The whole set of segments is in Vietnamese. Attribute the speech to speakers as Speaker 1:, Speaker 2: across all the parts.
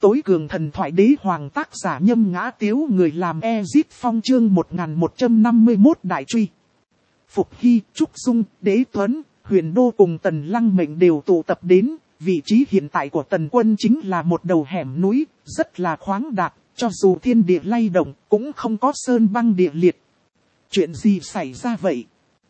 Speaker 1: Tối cường thần thoại đế hoàng tác giả Nhâm Ngã Tiếu, người làm Ezit Phong, chương 1151 đại truy. Phục Hy, Trúc Dung, Đế Tuấn, Huyền Đô cùng Tần Lăng Mệnh đều tụ tập đến. Vị trí hiện tại của Tần Quân chính là một đầu hẻm núi, rất là khoáng đạt, cho dù thiên địa lay động, cũng không có sơn băng địa liệt. Chuyện gì xảy ra vậy?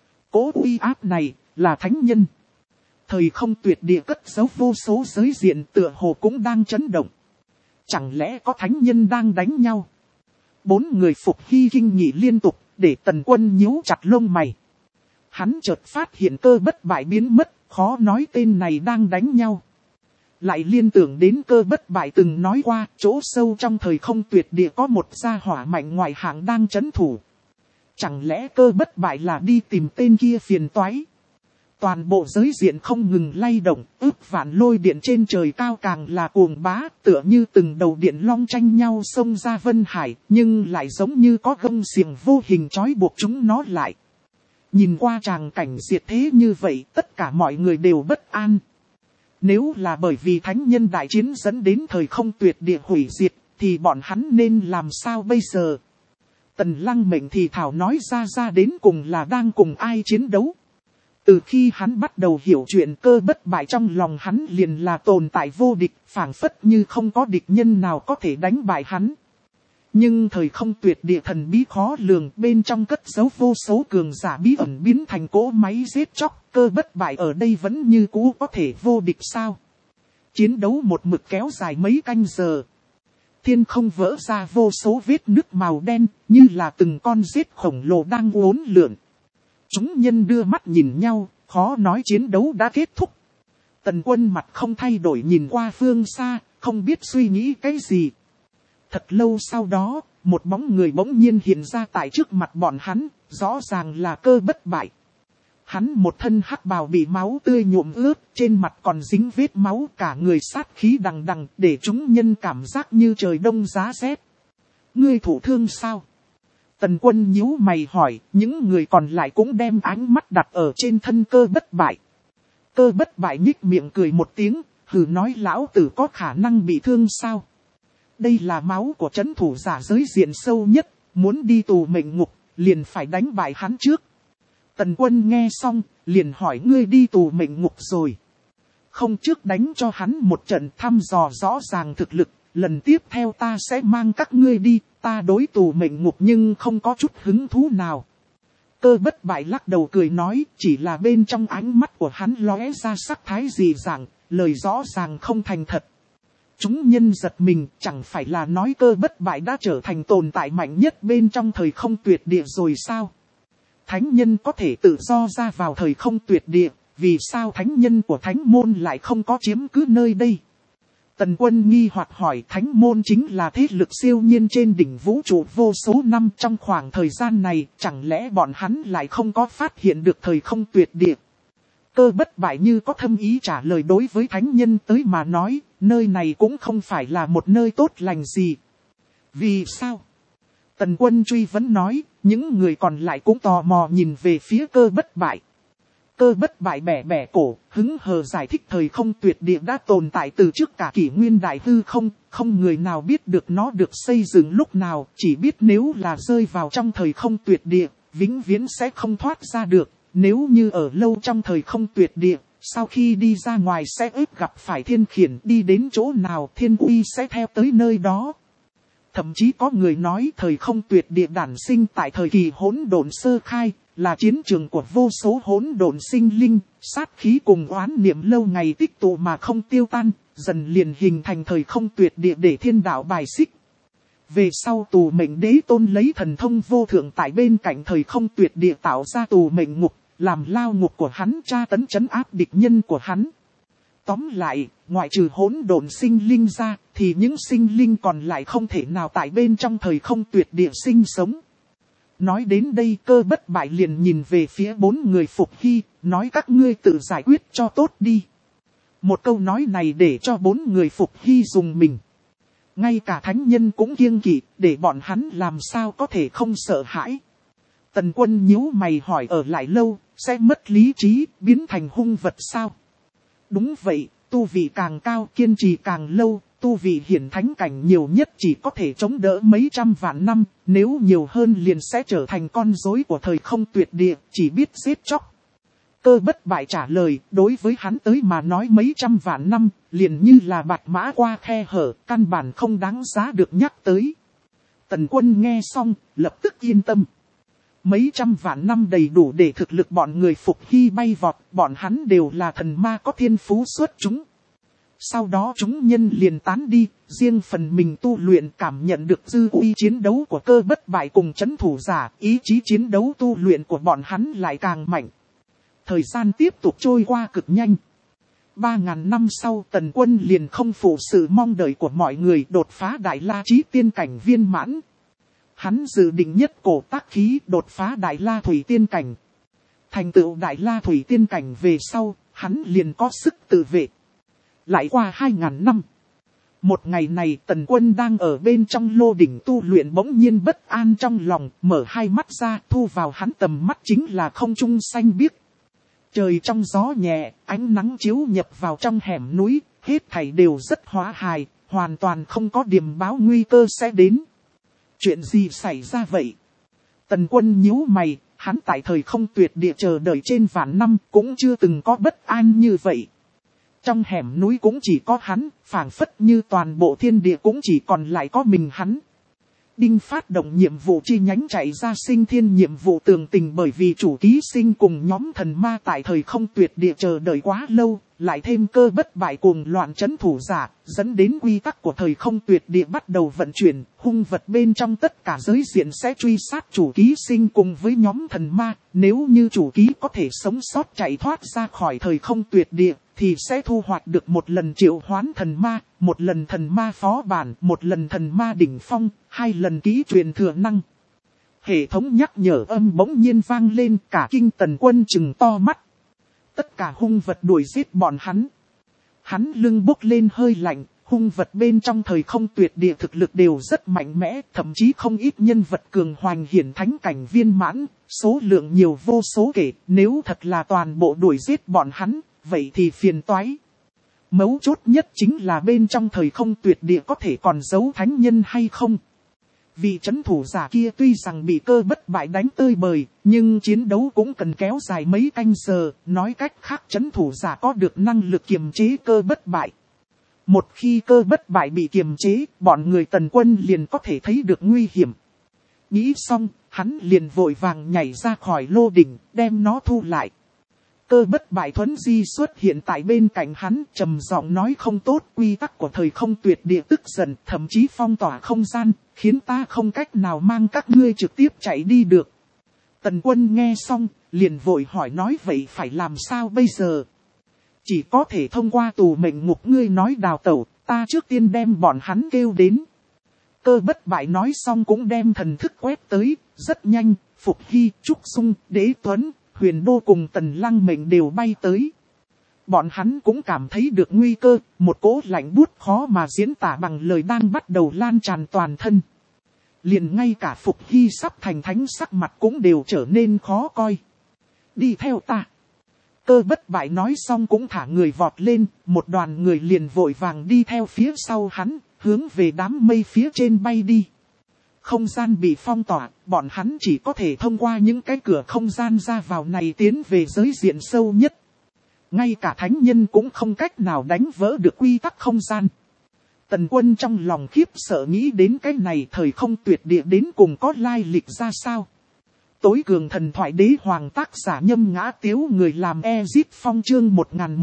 Speaker 1: Cỗ uy áp này, là thánh nhân. Thời không tuyệt địa cất giấu vô số giới diện, tựa hồ cũng đang chấn động. Chẳng lẽ có thánh nhân đang đánh nhau? Bốn người Phục Hy kinh nghị liên tục, để Tần Quân nhíu chặt lông mày. Hắn chợt phát hiện Cơ Bất Bại biến mất, khó nói tên này đang đánh nhau. Lại liên tưởng đến Cơ Bất Bại từng nói qua, chỗ sâu trong thời không tuyệt địa có một gia hỏa mạnh ngoại hạng đang trấn thủ. Chẳng lẽ Cơ Bất Bại là đi tìm tên kia phiền toái? Toàn bộ giới diện không ngừng lay động, ước vạn lôi điện trên trời cao càng là cuồng bá, tựa như từng đầu điện long tranh nhau xông ra vân hải, nhưng lại giống như có gông xiềng vô hình trói buộc chúng nó lại. Nhìn qua tràng cảnh diệt thế như vậy, tất cả mọi người đều bất an. Nếu là bởi vì thánh nhân đại chiến dẫn đến thời không tuyệt địa hủy diệt, thì bọn hắn nên làm sao bây giờ? Tần Lăng Mệnh thì thảo nói ra đến cùng là đang cùng ai chiến đấu. Từ khi hắn bắt đầu hiểu chuyện, Cơ Bất Bại trong lòng hắn liền là tồn tại vô địch, phảng phất như không có địch nhân nào có thể đánh bại hắn. Nhưng thời không tuyệt địa thần bí khó lường, bên trong cất giấu vô số cường giả bí ẩn biến thành cỗ máy giết chóc, Cơ Bất Bại ở đây vẫn như cũ có thể vô địch sao? Chiến đấu một mực kéo dài mấy canh giờ. Thiên không vỡ ra vô số vết nứt màu đen, như là từng con rết khổng lồ đang uốn lượn. Chúng nhân đưa mắt nhìn nhau, khó nói chiến đấu đã kết thúc. Tần Quân mặt không thay đổi nhìn qua phương xa, không biết suy nghĩ cái gì. Thật lâu sau đó, một bóng người bỗng nhiên hiện ra tại trước mặt bọn hắn, rõ ràng là Cơ Bất Bại. Hắn một thân hắc bào bị máu tươi nhuộm ướt, trên mặt còn dính vết máu, cả người sát khí đằng đằng, để chúng nhân cảm giác như trời đông giá rét. Ngươi thụ thương sao? Tần Quân nhíu mày hỏi, những người còn lại cũng đem ánh mắt đặt ở trên thân Cơ Bất Bại. Cơ Bất Bại nhích miệng cười một tiếng, hừ nói lão tử có khả năng bị thương sao? Đây là máu của trấn thủ giả giới diện sâu nhất, muốn đi tù mệnh ngục, liền phải đánh bại hắn trước. Tần Quân nghe xong, liền hỏi ngươi đi tù mệnh ngục rồi. Không, trước đánh cho hắn một trận thăm dò rõ ràng thực lực, lần tiếp theo ta sẽ mang các ngươi đi, ta đối tù mệnh ngục nhưng không có chút hứng thú nào. Cơ Bất Bại lắc đầu cười nói, chỉ là bên trong ánh mắt của hắn lóe ra sắc thái dị dạng, lời rõ ràng không thành thật. Chúng nhân giật mình, chẳng phải là nói Cơ Bất Bại đã trở thành tồn tại mạnh nhất bên trong thời không tuyệt địa rồi sao? Thánh nhân có thể tự do ra vào thời không tuyệt địa, vì sao thánh nhân của thánh môn lại không có chiếm cứ nơi đây? Tần Quân nghi hoặc hỏi, thánh môn chính là thế lực siêu nhiên trên đỉnh vũ trụ vô số năm, trong khoảng thời gian này, chẳng lẽ bọn hắn lại không có phát hiện được thời không tuyệt địa? Cơ Bất Bại như có thâm ý trả lời, đối với thánh nhân tới mà nói, nơi này cũng không phải là một nơi tốt lành gì. Vì sao? Tần Quân truy vấn nói, những người còn lại cũng tò mò nhìn về phía Cơ Bất Bại. Cơ Bất Bại bẻ bẻ cổ, hứng hờ giải thích thời không tuyệt địa đã tồn tại từ trước cả kỷ nguyên đại hư không, không người nào biết được nó được xây dựng lúc nào, chỉ biết nếu là rơi vào trong thời không tuyệt địa, vĩnh viễn sẽ không thoát ra được, nếu như ở lâu trong thời không tuyệt địa, sau khi đi ra ngoài sẽ ếp gặp phải thiên khiển, đi đến chỗ nào thiên uy sẽ theo tới nơi đó. Thậm chí có người nói thời không tuyệt địa đản sinh tại thời kỳ hỗn độn sơ khai, là chiến trường của vô số hỗn độn sinh linh, sát khí cùng oán niệm lâu ngày tích tụ mà không tiêu tan, dần liền hình thành thời không tuyệt địa để thiên đạo bài xích. Về sau tù mệnh đế tôn lấy thần thông vô thượng tại bên cạnh thời không tuyệt địa tạo ra tù mệnh ngục, làm lao ngục của hắn tra tấn trấn áp địch nhân của hắn. Tóm lại, ngoại trừ hỗn độn sinh linh ra, thì những sinh linh còn lại không thể nào tại bên trong thời không tuyệt địa sinh sống. Nói đến đây Cơ Bất Bại liền nhìn về phía bốn người Phục Hy, nói các ngươi tự giải quyết cho tốt đi. Một câu nói này để cho bốn người Phục Hy dùng mình. Ngay cả thánh nhân cũng kiêng kỵ, để bọn hắn làm sao có thể không sợ hãi. Tần Quân nhíu mày hỏi, ở lại lâu, sẽ mất lý trí, biến thành hung vật sao? Đúng vậy, tu vị càng cao, kiên trì càng lâu, tu vị hiển thánh cảnh nhiều nhất chỉ có thể chống đỡ mấy trăm vạn năm, nếu nhiều hơn liền sẽ trở thành con rối của thời không tuyệt địa, chỉ biết giết chóc. Cơ Bất Bại trả lời, đối với hắn tới mà nói mấy trăm vạn năm, liền như là bạch mã qua khe hở, căn bản không đáng giá được nhắc tới. Tần Quân nghe xong, lập tức yên tâm. Mấy trăm vạn năm đầy đủ để thực lực bọn người Phục Hy bay vọt, bọn hắn đều là thần ma có thiên phú xuất chúng. Sau đó chúng nhân liền tán đi, riêng phần mình tu luyện cảm nhận được dư uy chiến đấu của Cơ Bất Bại cùng chấn thủ giả, ý chí chiến đấu tu luyện của bọn hắn lại càng mạnh. Thời gian tiếp tục trôi qua cực nhanh. 3.000 năm sau Tần Quân liền không phụ sự mong đợi của mọi người đột phá Đại La Chí Tiên cảnh viên mãn. Hắn dự định nhất cổ tác khí đột phá Đại La Thủy Tiên cảnh. Thành tựu Đại La Thủy Tiên cảnh về sau, hắn liền có sức tự vệ. Lại qua 2.000 năm. Một ngày này Tần Quân đang ở bên trong lô đỉnh tu luyện bỗng nhiên bất an trong lòng, mở hai mắt ra, thu vào hắn tầm mắt chính là không trung xanh biếc. Trời trong gió nhẹ, ánh nắng chiếu nhập vào trong hẻm núi, hết thảy đều rất hòa hài, hoàn toàn không có điểm báo nguy cơ sẽ đến. Chuyện gì xảy ra vậy? Tần Quân nhíu mày, hắn tại thời không tuyệt địa chờ đợi trên vạn năm cũng chưa từng có bất an như vậy. Trong hẻm núi cũng chỉ có hắn, phảng phất như toàn bộ thiên địa cũng chỉ còn lại có mình hắn. Đinh phát động nhiệm vụ chi nhánh chạy ra sinh thiên nhiệm vụ tường tình bởi vì chủ ký sinh cùng nhóm thần ma tại thời không tuyệt địa chờ đợi quá lâu, lại thêm Cơ Bất Bại cùng loạn chấn thủ giả, dẫn đến quy tắc của thời không tuyệt địa bắt đầu vận chuyển, hung vật bên trong tất cả giới diện sẽ truy sát chủ ký sinh cùng với nhóm thần ma, nếu như chủ ký có thể sống sót chạy thoát ra khỏi thời không tuyệt địa, thì sẽ thu hoạch được một lần triệu hoán thần ma, một lần thần ma phó bản, một lần thần ma đỉnh phong, 2 lần ký truyền thừa năng. Hệ thống nhắc nhở âm bỗng nhiên vang lên, cả kinh Tần Quân trừng to mắt. Tất cả hung vật đuổi giết bọn hắn. Hắn lưng bốc lên hơi lạnh, hung vật bên trong thời không tuyệt địa thực lực đều rất mạnh mẽ, thậm chí không ít nhân vật cường hoành hiển thánh cảnh viên mãn, số lượng nhiều vô số kể, nếu thật là toàn bộ đuổi giết bọn hắn, vậy thì phiền toái. Mấu chốt nhất chính là bên trong thời không tuyệt địa có thể còn giấu thánh nhân hay không. Vị chấn thủ giả kia tuy rằng bị Cơ Bất Bại đánh tơi bời, nhưng chiến đấu cũng cần kéo dài mấy canh giờ, nói cách khác chấn thủ giả có được năng lực kiềm chế Cơ Bất Bại. Một khi Cơ Bất Bại bị kiềm chế, bọn người Tần Quân liền có thể thấy được nguy hiểm. Nghĩ xong, hắn liền vội vàng nhảy ra khỏi lô đỉnh, đem nó thu lại. Cơ Bất Bại thuấn di xuất hiện tại bên cạnh hắn, trầm giọng nói không tốt, quy tắc của thời không tuyệt địa tức giận, thậm chí phong tỏa không gian, khiến ta không cách nào mang các ngươi trực tiếp chạy đi được. Tần Quân nghe xong, liền vội hỏi nói vậy phải làm sao bây giờ? Chỉ có thể thông qua tù mệnh ngục ngươi nói đào tẩu, ta trước tiên đem bọn hắn kêu đến. Cơ Bất Bại nói xong cũng đem thần thức quét tới, rất nhanh, Phục Hy, Trúc Dung, Đế Tuấn, Huyền Đô cùng Tần Lăng Mệnh đều bay tới. Bọn hắn cũng cảm thấy được nguy cơ, một cỗ lạnh buốt khó mà diễn tả bằng lời đang bắt đầu lan tràn toàn thân. Liền ngay cả Phục Hy sắp thành thánh sắc mặt cũng đều trở nên khó coi. Đi theo ta. Cơ Bất Bại nói xong cũng thả người vọt lên, một đoàn người liền vội vàng đi theo phía sau hắn, hướng về đám mây phía trên bay đi. Không gian bị phong tỏa, bọn hắn chỉ có thể thông qua những cái cửa không gian ra vào này tiến về giới diện sâu nhất. Ngay cả thánh nhân cũng không cách nào đánh vỡ được quy tắc không gian. Tần Quân trong lòng khiếp sợ nghĩ đến cái này thời không tuyệt địa đến cùng có lai lịch ra sao. Tối cường thần thoại đế hoàng tác giả Nhâm Ngã Tiếu người làm Ezit Phong chương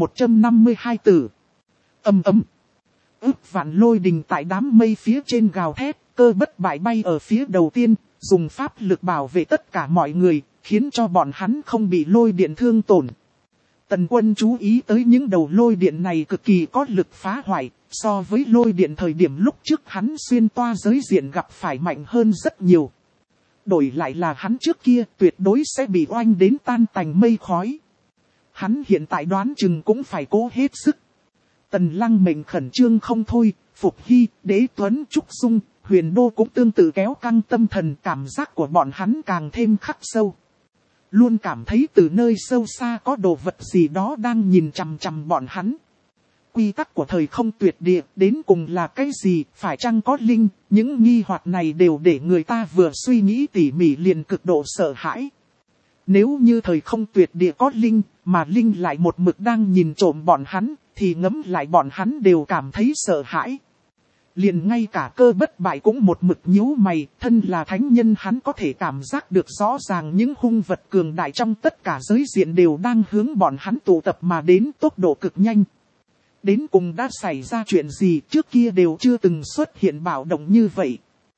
Speaker 1: 1152 tử. Ầm ầm. Ước vạn lôi đình tại đám mây phía trên gào thét, Cơ Bất Bại bay ở phía đầu tiên, dùng pháp lực bảo vệ tất cả mọi người, khiến cho bọn hắn không bị lôi điện thương tổn. Tần Quân chú ý tới những đầu lôi điện này cực kỳ có lực phá hoại, so với lôi điện thời điểm lúc trước hắn xuyên toa giới diện gặp phải mạnh hơn rất nhiều. Đổi lại là hắn trước kia tuyệt đối sẽ bị oanh đến tan tành mây khói. Hắn hiện tại đoán chừng cũng phải cố hết sức. Tần Lăng Mệnh khẩn trương không thôi, Phục Hy, Đế Tuấn, Trúc Dung, Huyền Đô cũng tương tự kéo căng tâm thần, cảm giác của bọn hắn càng thêm khắc sâu. Luôn cảm thấy từ nơi sâu xa có đồ vật gì đó đang nhìn chằm chằm bọn hắn. quy tắc của thời không tuyệt địa đến cùng là cái gì, phải chăng có linh, những nghi hoặc này đều để người ta vừa suy nghĩ tỉ mỉ liền cực độ sợ hãi. Nếu như thời không tuyệt địa có linh, mà linh lại một mực đang nhìn trộm bọn hắn, thì ngẫm lại bọn hắn đều cảm thấy sợ hãi. Liền ngay cả Cơ Bất Bại cũng một mực nhíu mày, thân là thánh nhân hắn có thể cảm giác được rõ ràng những hung vật cường đại trong tất cả giới diện đều đang hướng bọn hắn tụ tập mà đến tốc độ cực nhanh. Đến cùng đã xảy ra chuyện gì, trước kia đều chưa từng xuất hiện bạo động như vậy.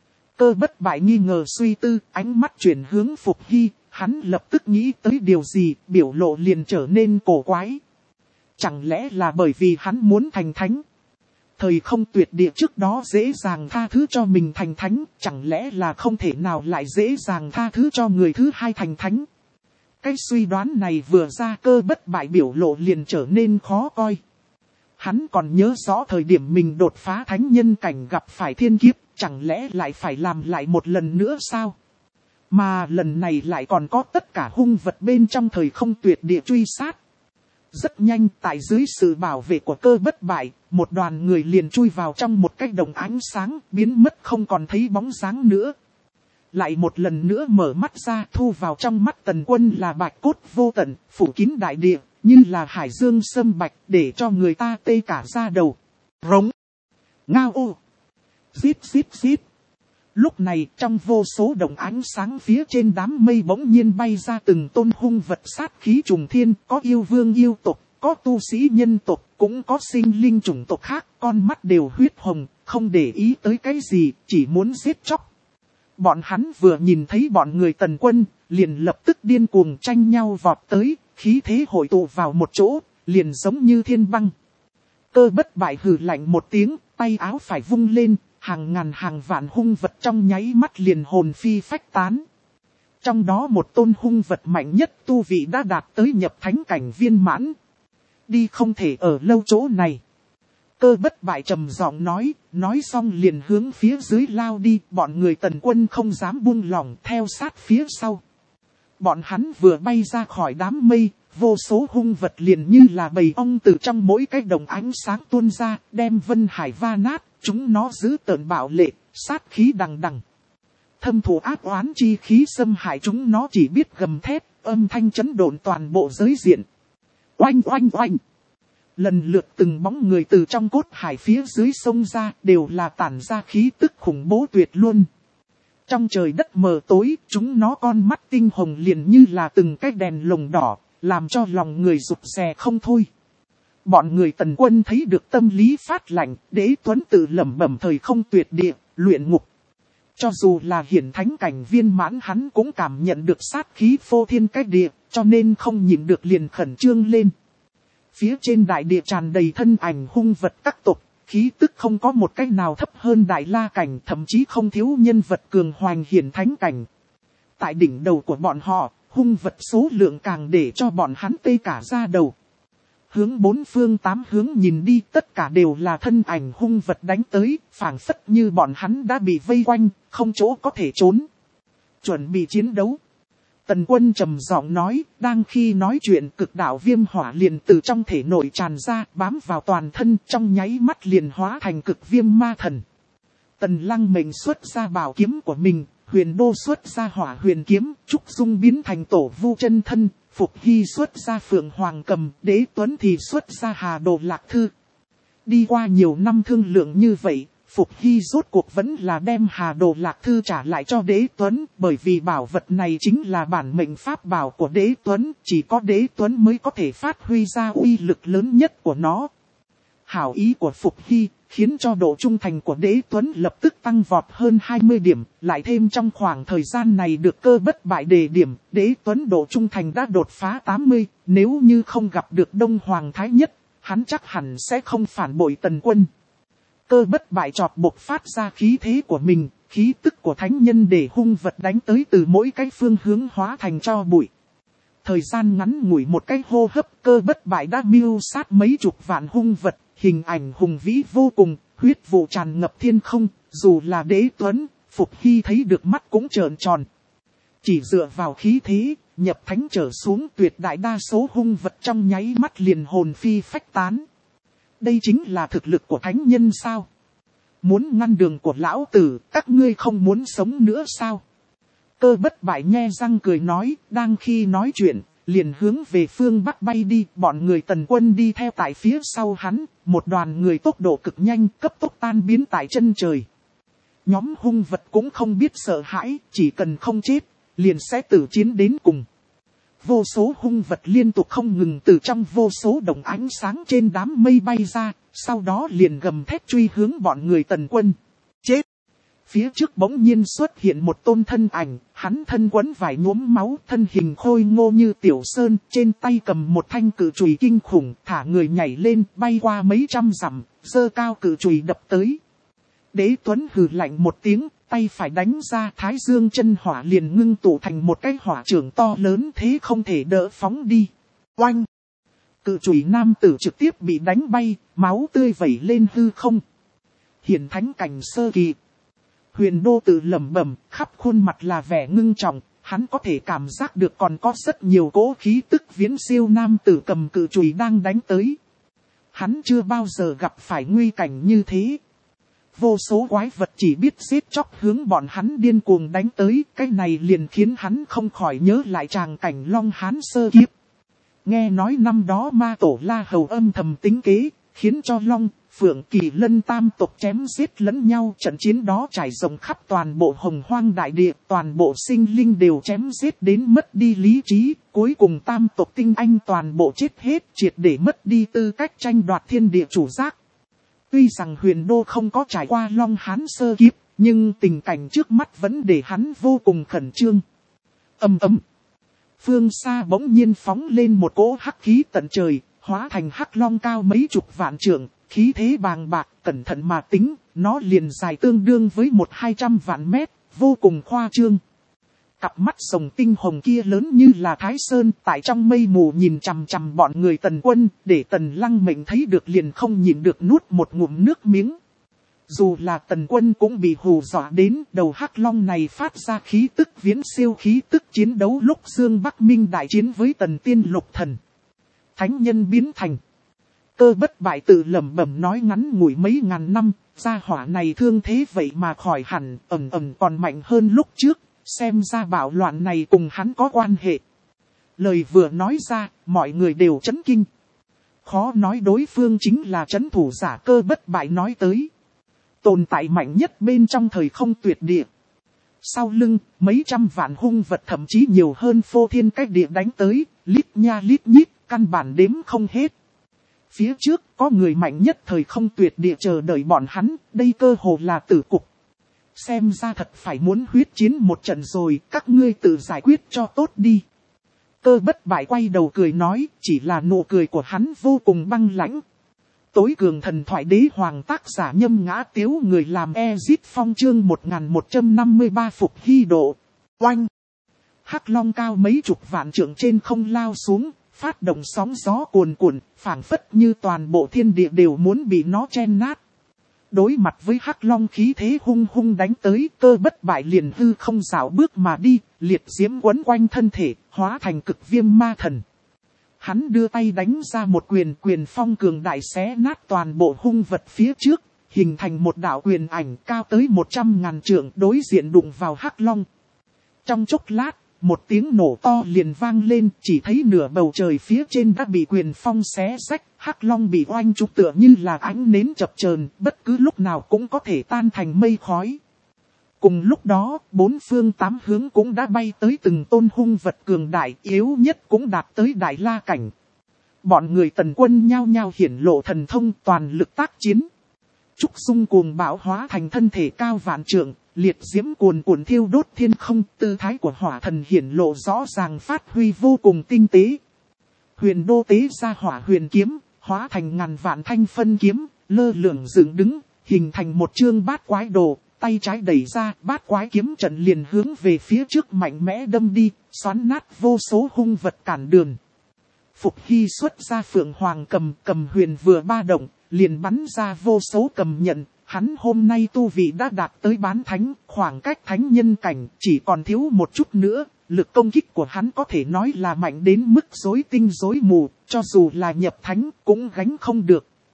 Speaker 1: Cơ Bất Bại nghi ngờ suy tư, ánh mắt chuyển hướng Phục Hy, hắn lập tức nghĩ tới điều gì, biểu lộ liền trở nên cổ quái. Chẳng lẽ là bởi vì hắn muốn thành thánh? Thời không tuyệt địa trước đó dễ dàng tha thứ cho mình thành thánh, chẳng lẽ là không thể nào lại dễ dàng tha thứ cho người thứ hai thành thánh? Cái suy đoán này vừa ra, Cơ Bất Bại biểu lộ liền trở nên khó coi. Hắn còn nhớ rõ thời điểm mình đột phá thánh nhân cảnh gặp phải thiên kiếp, chẳng lẽ lại phải làm lại một lần nữa sao? Mà lần này lại còn có tất cả hung vật bên trong thời không tuyệt địa truy sát. Rất nhanh, tại dưới sự bảo vệ của Cơ Bất Bại, một đoàn người liền chui vào trong một cái đồng ánh sáng, biến mất không còn thấy bóng dáng nữa. Lại một lần nữa mở mắt ra, thu vào trong mắt Tần Quân là bạch cốt vô tận, phủ kín đại địa, như là hải dương sâm bạch, để cho người ta tê cả da đầu. Rống, ngao ô, zip zip zip. Lúc này trong vô số đồng ánh sáng phía trên đám mây bỗng nhiên bay ra từng tôn hung vật sát khí trùng thiên, có yêu vương yêu tộc, có tu sĩ nhân tộc, cũng có sinh linh chủng tộc khác, con mắt đều huyết hồng, không để ý tới cái gì, chỉ muốn giết chóc. Bọn hắn vừa nhìn thấy bọn người Tần Quân, liền lập tức điên cuồng tranh nhau vọt tới, khí thế hội tụ vào một chỗ, liền giống như thiên băng. Cơ Bất Bại hừ lạnh một tiếng, tay áo phải vung lên. Hàng ngàn hàng vạn hung vật trong nháy mắt liền hồn phi phách tán. Trong đó một tôn hung vật mạnh nhất tu vị đã đạt tới nhập thánh cảnh viên mãn. Đi không thể ở lâu chỗ này. Cơ Bất Bại trầm giọng nói xong liền hướng phía dưới lao đi. Bọn người Tần Quân không dám buông lỏng theo sát phía sau. Bọn hắn vừa bay ra khỏi đám mây, vô số hung vật liền như là bầy ong từ trong mỗi cái đồng ánh sáng tuôn ra, đem Vân Hải va nát. Chúng nó giữ tợn bạo lệ, sát khí đằng đằng. Thâm thù ác oán chi khí xâm hại chúng nó chỉ biết gầm thét, âm thanh chấn độn toàn bộ giới diện. Oanh oanh oanh. Lần lượt từng bóng người từ trong cốt hải phía dưới sông ra đều là tản ra khí tức khủng bố tuyệt luôn. Trong trời đất mờ tối, chúng nó con mắt tinh hồng liền như là từng cái đèn lồng đỏ, làm cho lòng người rụt rè không thôi. Bọn người Tần Quân thấy được tâm lý phát lạnh, Đế Tuấn tự lẩm bẩm thời không tuyệt địa, luyện ngục. Cho dù là hiển thánh cảnh viên mãn hắn cũng cảm nhận được sát khí phô thiên cách địa, cho nên không nhịn được liền khẩn trương lên. Phía trên đại địa tràn đầy thân ảnh hung vật các tộc, khí tức không có một cách nào thấp hơn Đại La cảnh, thậm chí không thiếu nhân vật cường hoành hiển thánh cảnh. Tại đỉnh đầu của bọn họ, hung vật số lượng càng để cho bọn hắn tê cả da đầu. Hướng bốn phương tám hướng nhìn đi, tất cả đều là thân ảnh hung vật đánh tới, phảng phất như bọn hắn đã bị vây quanh, không chỗ có thể trốn. Chuẩn bị chiến đấu. Tần Quân trầm giọng nói, đang khi nói chuyện cực đạo viêm hỏa liền từ trong thể nội tràn ra, bám vào toàn thân, trong nháy mắt liền hóa thành cực viêm ma thần. Tần Lăng mệnh xuất ra bảo kiếm của mình, Huyền Đô xuất ra hỏa huyền kiếm, Trúc Dung biến thành tổ vu chân thân, Phục Hy xuất ra Phượng Hoàng cầm, Đế Tuấn thì xuất ra Hà Đồ Lạc Thư. Đi qua nhiều năm thương lượng như vậy, Phục Hy rốt cuộc vẫn là đem Hà Đồ Lạc Thư trả lại cho Đế Tuấn, bởi vì bảo vật này chính là bản mệnh pháp bảo của Đế Tuấn, chỉ có Đế Tuấn mới có thể phát huy ra uy lực lớn nhất của nó. Hảo ý của Phục Hy khiến cho độ trung thành của Đế Tuấn lập tức tăng vọt hơn 20 điểm, lại thêm trong khoảng thời gian này được Cơ Bất Bại đề điểm, Đế Tuấn độ trung thành đã đột phá 80, nếu như không gặp được Đông Hoàng Thái Nhất, hắn chắc hẳn sẽ không phản bội Tần Quân. Cơ Bất Bại chọt bộc phát ra khí thế của mình, khí tức của thánh nhân để hung vật đánh tới từ mỗi cái phương hướng hóa thành tro bụi. Thời gian ngắn ngủi một cái hô hấp, Cơ Bất Bại đã mưu sát mấy chục vạn hung vật, hình ảnh hùng vĩ vô cùng, huyết vụ tràn ngập thiên không, dù là Đế Tuấn, Phục Hy thấy được mắt cũng trợn tròn. Chỉ dựa vào khí thế, nhập thánh trở xuống tuyệt đại đa số hung vật trong nháy mắt liền hồn phi phách tán. Đây chính là thực lực của thánh nhân sao? Muốn ngăn đường của lão tử, các ngươi không muốn sống nữa sao? Cơ Bất Bại nhe răng cười nói, đang khi nói chuyện, liền hướng về phương Bắc bay đi, bọn người Tần Quân đi theo tại phía sau hắn, một đoàn người tốc độ cực nhanh, cấp tốc tan biến tại chân trời. Nhóm hung vật cũng không biết sợ hãi, chỉ cần không chết, liền sẽ tử chiến đến cùng. Vô số hung vật liên tục không ngừng từ trong vô số đồng ánh sáng trên đám mây bay ra, sau đó liền gầm thét truy hướng bọn người Tần Quân. Chết! Phía trước bỗng nhiên xuất hiện một tôn thân ảnh, hắn thân quấn vải nhuốm máu, thân hình khôi ngô như tiểu sơn, trên tay cầm một thanh cự chùy kinh khủng, thả người nhảy lên, bay qua mấy trăm dặm, giơ cao cự chùy đập tới. Đế Tuấn hừ lạnh một tiếng, tay phải đánh ra, Thái Dương chân hỏa liền ngưng tụ thành một cái hỏa trưởng to lớn, thế không thể đỡ phóng đi. Oanh! Cự chùy nam tử trực tiếp bị đánh bay, máu tươi vẩy lên hư không. Hiển thánh cảnh sơ kỳ. Huyền Đô tự lẩm bẩm, khắp khuôn mặt là vẻ ngưng trọng, hắn có thể cảm giác được còn có rất nhiều cỗ khí tức viễn siêu nam tử cầm cự chùy đang đánh tới. Hắn chưa bao giờ gặp phải nguy cảnh như thế. Vô số quái vật chỉ biết giết chóc hướng bọn hắn điên cuồng đánh tới, cái này liền khiến hắn không khỏi nhớ lại tràng cảnh Long Hán sơ kiếp. Nghe nói năm đó ma tổ La Hầu âm thầm tính kế, khiến cho Long, Phượng, Kỳ Lân tam tộc chém giết lẫn nhau, trận chiến đó trải rộng khắp toàn bộ Hồng Hoang đại địa, toàn bộ sinh linh đều chém giết đến mất đi lý trí, cuối cùng tam tộc tinh anh toàn bộ chết hết, triệt để mất đi tư cách tranh đoạt thiên địa chủ giác. Tuy rằng Huyền Đô không có trải qua Long Hán sơ kiếp, nhưng tình cảnh trước mắt vẫn để hắn vô cùng khẩn trương. Ầm ầm. Phương xa bỗng nhiên phóng lên một cỗ hắc khí tận trời, hóa thành hắc long cao mấy chục vạn trượng, khí thế bàng bạc, cẩn thận mà tính, nó liền dài tương đương với 100-200 vạn mét, vô cùng khoa trương. Cặp mắt rồng tinh hồng kia lớn như là Thái Sơn, tại trong mây mù nhìn chằm chằm bọn người Tần Quân, để Tần Lăng Mệnh thấy được liền không nhịn được nuốt một ngụm nước miếng. Dù là Tần Quân cũng bị hù dọa đến, đầu hắc long này phát ra khí tức viễn siêu khí tức chiến đấu lúc Dương Bắc Minh đại chiến với Tần Tiên Lục Thần. Thánh nhân biến thành. Cơ Bất Bại tự lẩm bẩm nói ngắn ngủi mấy ngàn năm, gia hỏa này thương thế vậy mà khỏi hẳn, ẩn còn mạnh hơn lúc trước, xem ra bạo loạn này cùng hắn có quan hệ. Lời vừa nói ra, mọi người đều chấn kinh. Khó nói đối phương chính là trấn thủ giả Cơ Bất Bại nói tới. Tồn tại mạnh nhất bên trong thời không tuyệt địa. Sau lưng, mấy trăm vạn hung vật thậm chí nhiều hơn phô thiên cách địa đánh tới, lít nha lít nhít, căn bản đếm không hết. Phía trước có người mạnh nhất thời không tuyệt địa chờ đợi bọn hắn, đây cơ hồ là tử cục. Xem ra thật phải muốn huyết chiến một trận rồi, các ngươi tự giải quyết cho tốt đi. Cơ Bất Bại quay đầu cười nói, chỉ là nụ cười của hắn vô cùng băng lãnh. Tối cường thần thoại đế hoàng tác giả Nhâm Ngã Tiếu, người làm Ezit Phong chương 1153 Phục Hy Độ. Oanh! Hắc long cao mấy chục vạn trượng trên không lao xuống, phát động sóng gió cuồn cuộn, phảng phất như toàn bộ thiên địa đều muốn bị nó chen nát. Đối mặt với hắc long khí thế hung hung đánh tới, Cơ Bất Bại liền hư không dạo bước mà đi, liệt diễm quấn quanh thân thể, hóa thành cực viêm ma thần. Hắn đưa tay đánh ra một quyền phong cường đại xé nát toàn bộ hung vật phía trước, hình thành một đạo quyền ảnh cao tới 100.000 trượng đối diện đụng vào hắc long. Trong chốc lát, một tiếng nổ to liền vang lên, chỉ thấy nửa bầu trời phía trên đã bị quyền phong xé rách, hắc long bị oanh trúng tựa như là ánh nến chập chờn, bất cứ lúc nào cũng có thể tan thành mây khói. Cùng lúc đó, bốn phương tám hướng cũng đã bay tới từng tôn hung vật cường đại, yếu nhất cũng đạt tới đại la cảnh. Bọn người Tần Quân nhao nhao hiển lộ thần thông toàn lực tác chiến. Trúc Dung cuồng bão hóa thành thân thể cao vạn trượng, liệt diễm cuồn cuộn thiêu đốt thiên không, tư thái của hỏa thần hiển lộ rõ ràng phát huy vô cùng tinh tế. Huyền Đô tế ra hỏa huyền kiếm, hóa thành ngàn vạn thanh phân kiếm, lơ lửng dựng đứng, hình thành một chương bát quái đồ. Tay trái đẩy ra, bát quái kiếm trận liền hướng về phía trước mạnh mẽ đâm đi, xoắn nát vô số hung vật cản đường. Phục Hy xuất ra Phượng Hoàng cầm huyền vừa ba động, liền bắn ra vô số cầm nhận. Hắn hôm nay tu vị đã đạt tới bán thánh, khoảng cách thánh nhân cảnh, chỉ còn thiếu một chút nữa. Lực công kích của hắn có thể nói là mạnh đến mức rối tinh rối mù, cho dù là nhập thánh cũng gánh không được.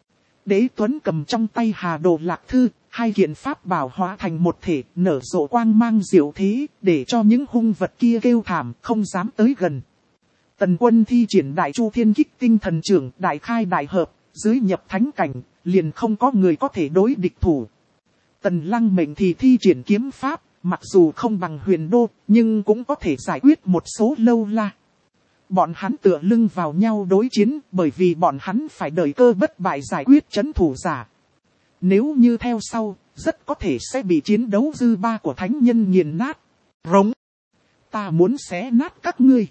Speaker 1: Đế Tuấn cầm trong tay Hà Đồ Lạc Thư, hai kiện pháp bảo hóa thành một thể, nở rộ quang mang diệu thế, để cho những hung vật kia kêu thảm, không dám tới gần. Tần Quân thi triển Đại Chu Thiên Kích Tinh Thần Trưởng, đại khai đại hợp, dưới nhập thánh cảnh, liền không có người có thể đối địch thủ. Tần Lăng Mệnh thì thi triển kiếm pháp, mặc dù không bằng Huyền Đô, nhưng cũng có thể giải quyết một số lâu la. Bọn hắn tựa lưng vào nhau đối chiến, bởi vì bọn hắn phải đợi Cơ Bất Bại giải quyết trấn thủ giả. Nếu như theo sau, rất có thể sẽ bị chiến đấu dư ba của thánh nhân nghiền nát. Rống! Ta muốn xé nát các ngươi.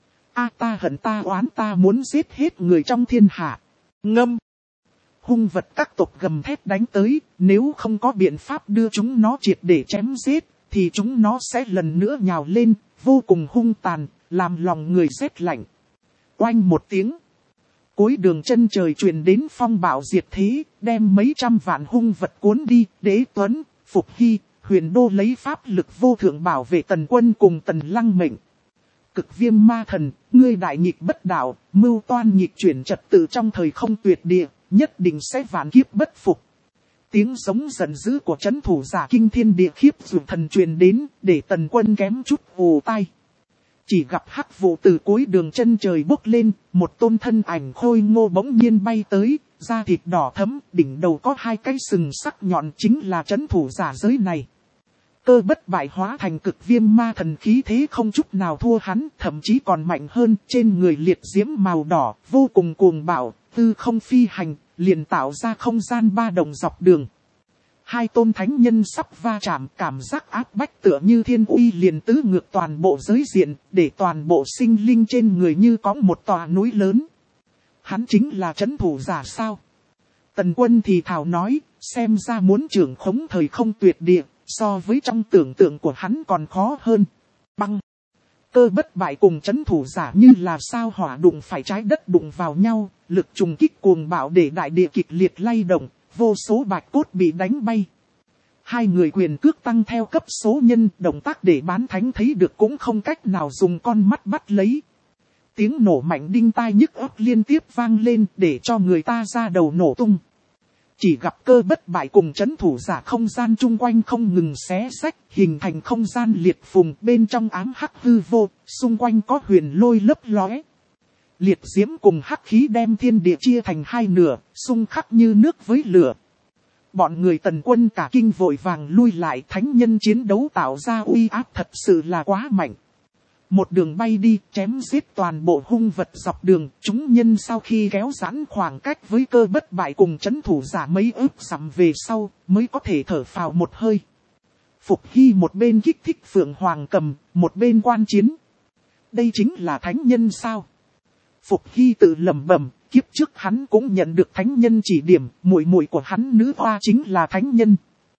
Speaker 1: Ta hận ta oán, ta muốn giết hết người trong thiên hạ. Ngâm! Hung vật các tộc gầm thét đánh tới, nếu không có biện pháp đưa chúng nó triệt để chém giết, thì chúng nó sẽ lần nữa nhào lên, vô cùng hung tàn, làm lòng người rét lạnh. Oanh một tiếng. Cuối đường chân trời truyền đến phong bạo diệt thế, đem mấy trăm vạn hung vật cuốn đi. Đế Tuấn, Phục Hy, Huyền Đô lấy pháp lực vô thượng bảo vệ Tần Quân cùng Tần Lăng Mệnh. Cực Viêm Ma Thần, ngươi đại nghịch bất đạo, mưu toan nghịch chuyển trật tự trong thời không tuyệt địa, nhất định sẽ vạn kiếp bất phục. Tiếng giống giận dữ của trấn thủ giả kinh thiên địa khiếp dụ thần truyền đến, để Tần Quân kém chút ù tai. Chỉ gặp hắc vụ từ cuối đường chân trời bốc lên, một tôn thân ảnh khôi ngô bỗng nhiên bay tới, da thịt đỏ thẫm, đỉnh đầu có hai cái sừng sắc nhọn, chính là trấn thủ giả giới này. Cơ Bất Bại hóa thành Cực Viêm Ma Thần, khí thế không chút nào thua hắn, thậm chí còn mạnh hơn, trên người liệt diễm màu đỏ, vô cùng cuồng bạo, tư không phi hành, liền tạo ra không gian ba động dọc đường. Hai tôn thánh nhân sắp va chạm, cảm giác áp bách tựa như thiên uy liền tứ ngược toàn bộ giới diện, để toàn bộ sinh linh trên người như có một tòa núi lớn. Hắn chính là trấn thủ giả sao? Tần Quân thì thào nói, xem ra muốn trưởng khống thời không tuyệt địa, so với trong tưởng tượng của hắn còn khó hơn. Băng! Cơ Bất Bại cùng trấn thủ giả như là sao hỏa đụng phải trái đất đụng vào nhau, lực trùng kích cuồng bạo để đại địa kịch liệt lay động, vô số bạch cốt bị đánh bay. Hai người quyền cước tăng theo cấp số nhân, động tác để bán thánh thấy được cũng không cách nào dùng con mắt bắt lấy. Tiếng nổ mạnh đinh tai nhức óc liên tiếp vang lên, để cho người ta ra đầu nổ tung. Chỉ gặp Cơ Bất Bại cùng trấn thủ giả không gian chung quanh không ngừng xé rách, hình thành không gian liệt phùng, bên trong ám hắc hư vô, xung quanh có huyền lôi lấp lóe. Liệt diễm cùng hắc khí đem thiên địa chia thành hai nửa, xung khắc như nước với lửa. Bọn người Tần Quân cả kinh vội vàng lui lại, thánh nhân chiến đấu tạo ra uy áp thật sự là quá mạnh. Một đường bay đi, chém giết toàn bộ hung vật dọc đường, chúng nhân sau khi kéo giãn khoảng cách với Cơ Bất Bại cùng trấn thủ giả mấy ức dặm về sau, mới có thể thở phào một hơi. Phục Hy một bên kích thích Phượng Hoàng Cầm, một bên quan chiến. Đây chính là thánh nhân sao? Phục Hy tự lẩm bẩm, kiếp trước hắn cũng nhận được thánh nhân chỉ điểm, muội muội của hắn nữ hoa chính là thánh nhân.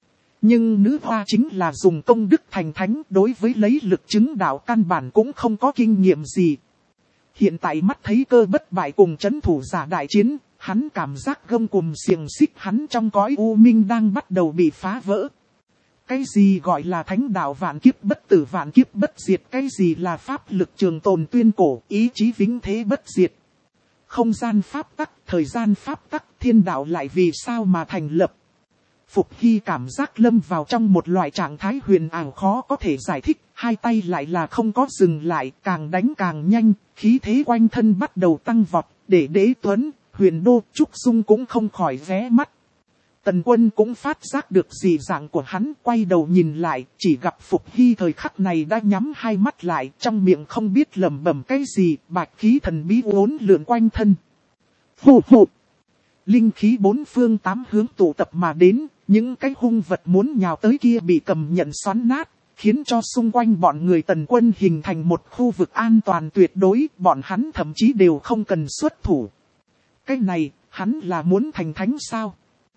Speaker 1: Nhưng nữ hoa chính là dùng công đức thành thánh, đối với lấy lực chứng đạo căn bản cũng không có kinh nghiệm gì. Hiện tại mắt thấy Cơ Bất Bại cùng trấn thủ giả đại chiến, hắn cảm giác gông cùm xiềng xích hắn trong cõi u minh đang bắt đầu bị phá vỡ. Cái gì gọi là thánh đạo vạn kiếp bất tử vạn kiếp bất diệt, cái gì là pháp lực trường tồn tuyên cổ, ý chí vĩnh thế bất diệt. Không gian pháp tắc, thời gian pháp tắc, thiên đạo lại vì sao mà thành lập. Phục Hy cảm giác lâm vào trong một loại trạng thái huyền ảo khó có thể giải thích, hai tay lại là không có dừng lại, càng đánh càng nhanh, khí thế quanh thân bắt đầu tăng vọt, để Đế Tuấn, Huyền Đô, Trúc Dung cũng không khỏi ghé mắt. Tần Quân cũng phát giác được dị dạng của hắn, quay đầu nhìn lại, chỉ gặp Phục Hy thời khắc này đã nhắm hai mắt lại, trong miệng không biết lẩm bẩm cái gì, bạch khí thần bí uốn lượn quanh thân. Phù phù! Linh khí bốn phương tám hướng tụ tập mà đến, những cái hung vật muốn nhào tới kia bị cầm nhận xoắn nát, khiến cho xung quanh bọn người Tần Quân hình thành một khu vực an toàn tuyệt đối, bọn hắn thậm chí đều không cần xuất thủ. Cái này, hắn là muốn thành thánh sao?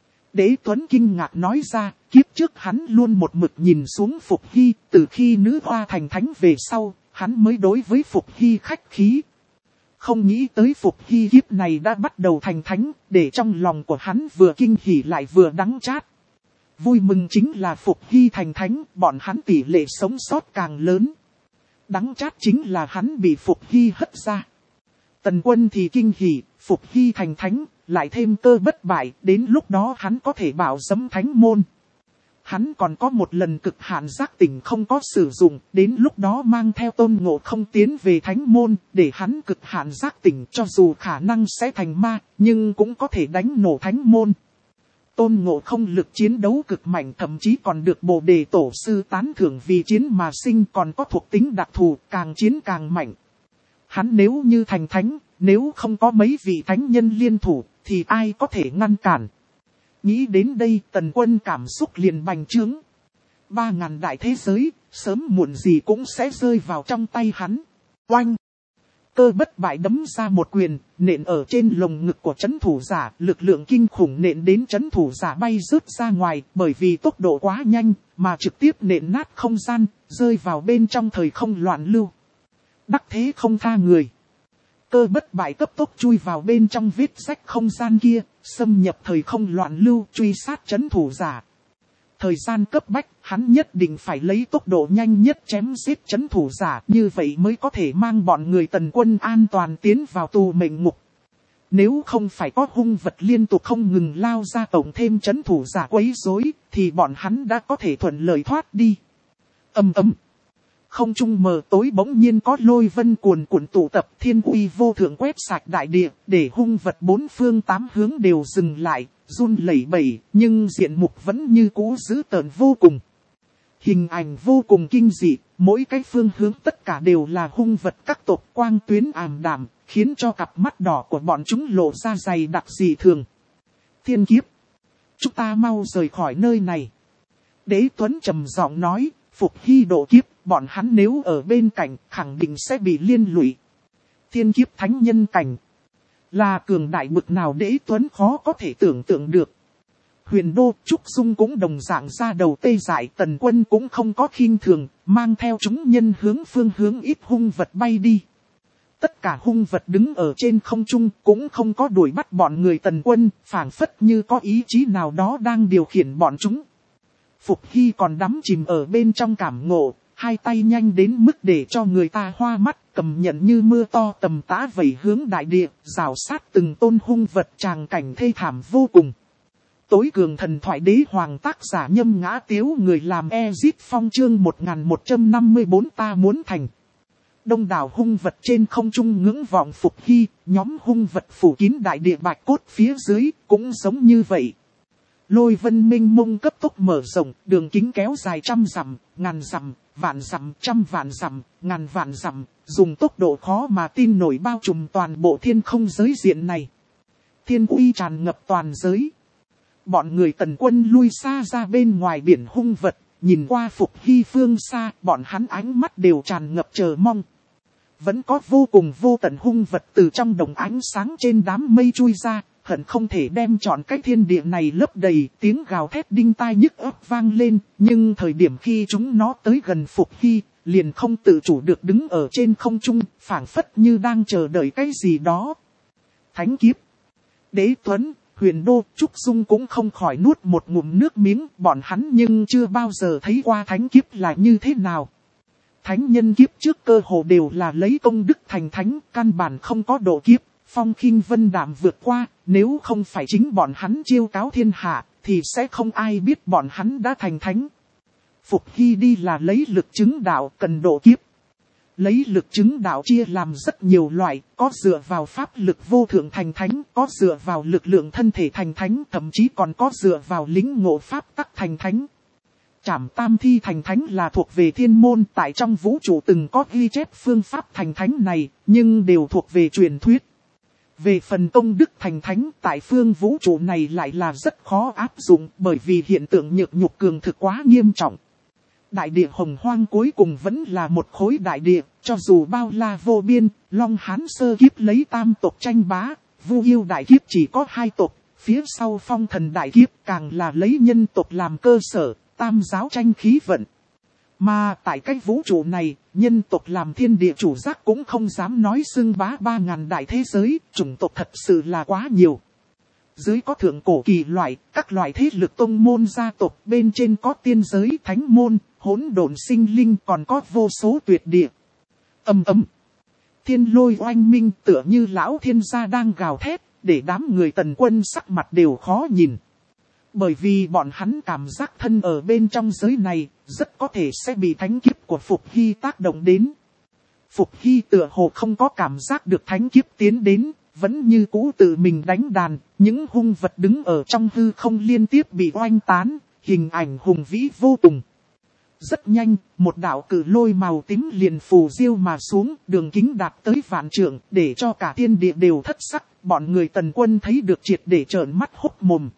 Speaker 1: Đế Tuấn kinh ngạc nói ra, kiếp trước hắn luôn một mực nhìn xuống Phục Hy, từ khi nữ hoa thành thánh về sau, hắn mới đối với Phục Hy khách khí. Không nghĩ tới Phục Hy kiếp này đã bắt đầu thành thánh, để trong lòng của hắn vừa kinh hỉ lại vừa đắng chát. Vui mừng chính là Phục Hy thành thánh, bọn hắn tỷ lệ sống sót càng lớn. Đắng chát chính là hắn bị Phục Hy hất ra. Tần Quân thì kinh hỉ, Phục Hy thành thánh, lại thêm Cơ Bất Bại, đến lúc đó hắn có thể bảo dẫm thánh môn. Hắn còn có một lần cực hạn giác tỉnh không có sử dụng, đến lúc đó mang theo Tôn Ngộ Không tiến về thánh môn, để hắn cực hạn giác tỉnh, cho dù khả năng sẽ thành ma, nhưng cũng có thể đánh nổ thánh môn. Tôn Ngộ Không lực chiến đấu cực mạnh, thậm chí còn được Bồ Đề Tổ sư tán thưởng vì chiến mà sinh, còn có thuộc tính đặc thù, càng chiến càng mạnh. Hắn nếu như thành thánh, nếu không có mấy vị thánh nhân liên thủ, thì ai có thể ngăn cản. Nghĩ đến đây, Tần Quân cảm xúc liền bành trướng. 3.000 đại thế giới, sớm muộn gì cũng sẽ rơi vào trong tay hắn. Oanh! Cơ Bất Bại đấm ra một quyền, nện ở trên lồng ngực của trấn thủ giả, lực lượng kinh khủng nện đến trấn thủ giả bay rớt ra ngoài, bởi vì tốc độ quá nhanh, mà trực tiếp nện nát không gian, rơi vào bên trong thời không loạn lưu. Đắc thế không tha người. Cơ Bất Bại cấp tốc chui vào bên trong vết rách không gian kia, xâm nhập thời không loạn lưu, truy sát trấn thủ giả. Thời gian cấp bách, hắn nhất định phải lấy tốc độ nhanh nhất chém giết trấn thủ giả, như vậy mới có thể mang bọn người Tần Quân an toàn tiến vào tù mệnh ngục. Nếu không phải có hung vật liên tục không ngừng lao ra tổng thêm trấn thủ giả quấy rối, thì bọn hắn đã có thể thuận lợi thoát đi. Ầm ầm. Không trung mờ tối bỗng nhiên có lôi vân cuồn cuộn tụ tập, thiên uy vô thượng quét sạch đại địa, để hung vật bốn phương tám hướng đều dừng lại, run lẩy bẩy, nhưng diện mục vẫn như cũ dữ tợn vô cùng. Hình ảnh vô cùng kinh dị, mỗi cái phương hướng tất cả đều là hung vật các tộc, quang tuyến ảm đạm, khiến cho cặp mắt đỏ của bọn chúng lộ ra dày đặc dị thường. Thiên kiếp! Chúng ta mau rời khỏi nơi này. Đế Tuấn trầm giọng nói, Phục Hy độ kiếp, bọn hắn nếu ở bên cạnh, khẳng định sẽ bị liên lụy. Thiên kiếp thánh nhân cảnh. Là cường đại bực nào Đế Tuấn khó có thể tưởng tượng được. Huyền Đô, Trúc Dung cũng đồng dạng ra đầu tê dại, Tần Quân cũng không có khinh thường, mang theo chúng nhân hướng phương hướng ít hung vật bay đi. Tất cả hung vật đứng ở trên không trung cũng không có đuổi bắt bọn người Tần Quân, phảng phất như có ý chí nào đó đang điều khiển bọn chúng. Phục Hy còn đắm chìm ở bên trong cảm ngộ, hai tay nhanh đến mức để cho người ta hoa mắt, cầm nhận như mưa to tầm tã vẩy hướng đại địa, rào sát từng tôn hung vật, tràng cảnh thê thảm vô cùng. Tối cường thần thoại đế hoàng tác giả Nhâm Ngã Tiếu, người làm Ezit Phong chương 1154 ta muốn thành. Đông đảo hung vật trên không trung ngưỡng vọng Phục Hy, nhóm hung vật phủ kín đại địa bạch cốt phía dưới, cũng giống như vậy. Lôi vân minh mông cấp tốc mở rộng, đường kính kéo dài 100 dặm, ngàn dặm, vạn dặm, 100 vạn dặm, ngàn vạn dặm, dùng tốc độ khó mà tin nổi bao trùm toàn bộ thiên không giới diện này. Thiên uy tràn ngập toàn giới. Bọn người Tần Quân lui xa ra bên ngoài biển hung vật, nhìn qua Phục Hy phương xa, bọn hắn ánh mắt đều tràn ngập chờ mong. Vẫn có vô cùng vô tận hung vật từ trong đồng ánh sáng trên đám mây chui ra, hận không thể đem trọn cái thiên địa này lấp đầy, tiếng gào thét đinh tai nhức óc vang lên, nhưng thời điểm khi chúng nó tới gần Phục Hy, liền không tự chủ được đứng ở trên không trung, phảng phất như đang chờ đợi cái gì đó. Thánh kiếp. Đế Tuấn, Huyền Đô, Trúc Dung cũng không khỏi nuốt một ngụm nước miếng, bọn hắn nhưng chưa bao giờ thấy qua thánh kiếp là như thế nào. Thánh nhân kiếp trước cơ hồ đều là lấy công đức thành thánh, căn bản không có độ kiếp, phong khinh vân đạm vượt qua, nếu không phải chính bọn hắn chiêu cáo thiên hạ, thì sẽ không ai biết bọn hắn đã thành thánh. Phục Hy đi là lấy lực chứng đạo cần độ kiếp. Lấy lực chứng đạo chia làm rất nhiều loại, có dựa vào pháp lực vô thượng thành thánh, có dựa vào lực lượng thân thể thành thánh, thậm chí còn có dựa vào lĩnh ngộ pháp tắc thành thánh. Trảm Tam Thi thành thánh là thuộc về thiên môn, tại trong vũ trụ từng có ghi chép phương pháp thành thánh này, nhưng đều thuộc về truyền thuyết. Về phần công đức thành thánh tại phương vũ trụ này lại là rất khó áp dụng, bởi vì hiện tượng nhược nhục cường thực quá nghiêm trọng. Đại địa hồng hoang cuối cùng vẫn là một khối đại địa, cho dù bao la vô biên, Long Hán sơ kiếp lấy tam tộc tranh bá, Vu Yêu đại kiếp chỉ có 2 tộc, phía sau Phong Thần đại kiếp càng là lấy nhân tộc làm cơ sở, tam giáo tranh khí vận. Mà tại cái vũ trụ này, nhân tộc làm thiên địa chủ giác cũng không dám nói xưng bá 3.000 đại thế giới, chủng tộc thật sự là quá nhiều. Dưới có thượng cổ kỳ loại, các loại thế lực tông môn gia tộc, bên trên có tiên giới, thánh môn, hỗn độn sinh linh, còn có vô số tuyệt địa. Ầm ầm. Thiên lôi oanh minh tựa như lão thiên gia đang gào thét, để đám người Tần Quân sắc mặt đều khó nhìn. Bởi vì bọn hắn cảm giác thân ở bên trong giới này, rất có thể sẽ bị thánh kiếp của Phục Hy tác động đến. Phục Hy tựa hồ không có cảm giác được thánh kiếp tiến đến, vẫn như cũ tự mình đánh đàn, những hung vật đứng ở trong hư không liên tiếp bị oanh tán, hình ảnh hùng vĩ vô cùng. Rất nhanh, một đạo cử lôi màu tím liền phù diêu mà xuống, đường kính đạt tới vạn trượng, để cho cả thiên địa đều thất sắc, bọn người Tần Quân thấy được triệt để trợn mắt hốc mồm.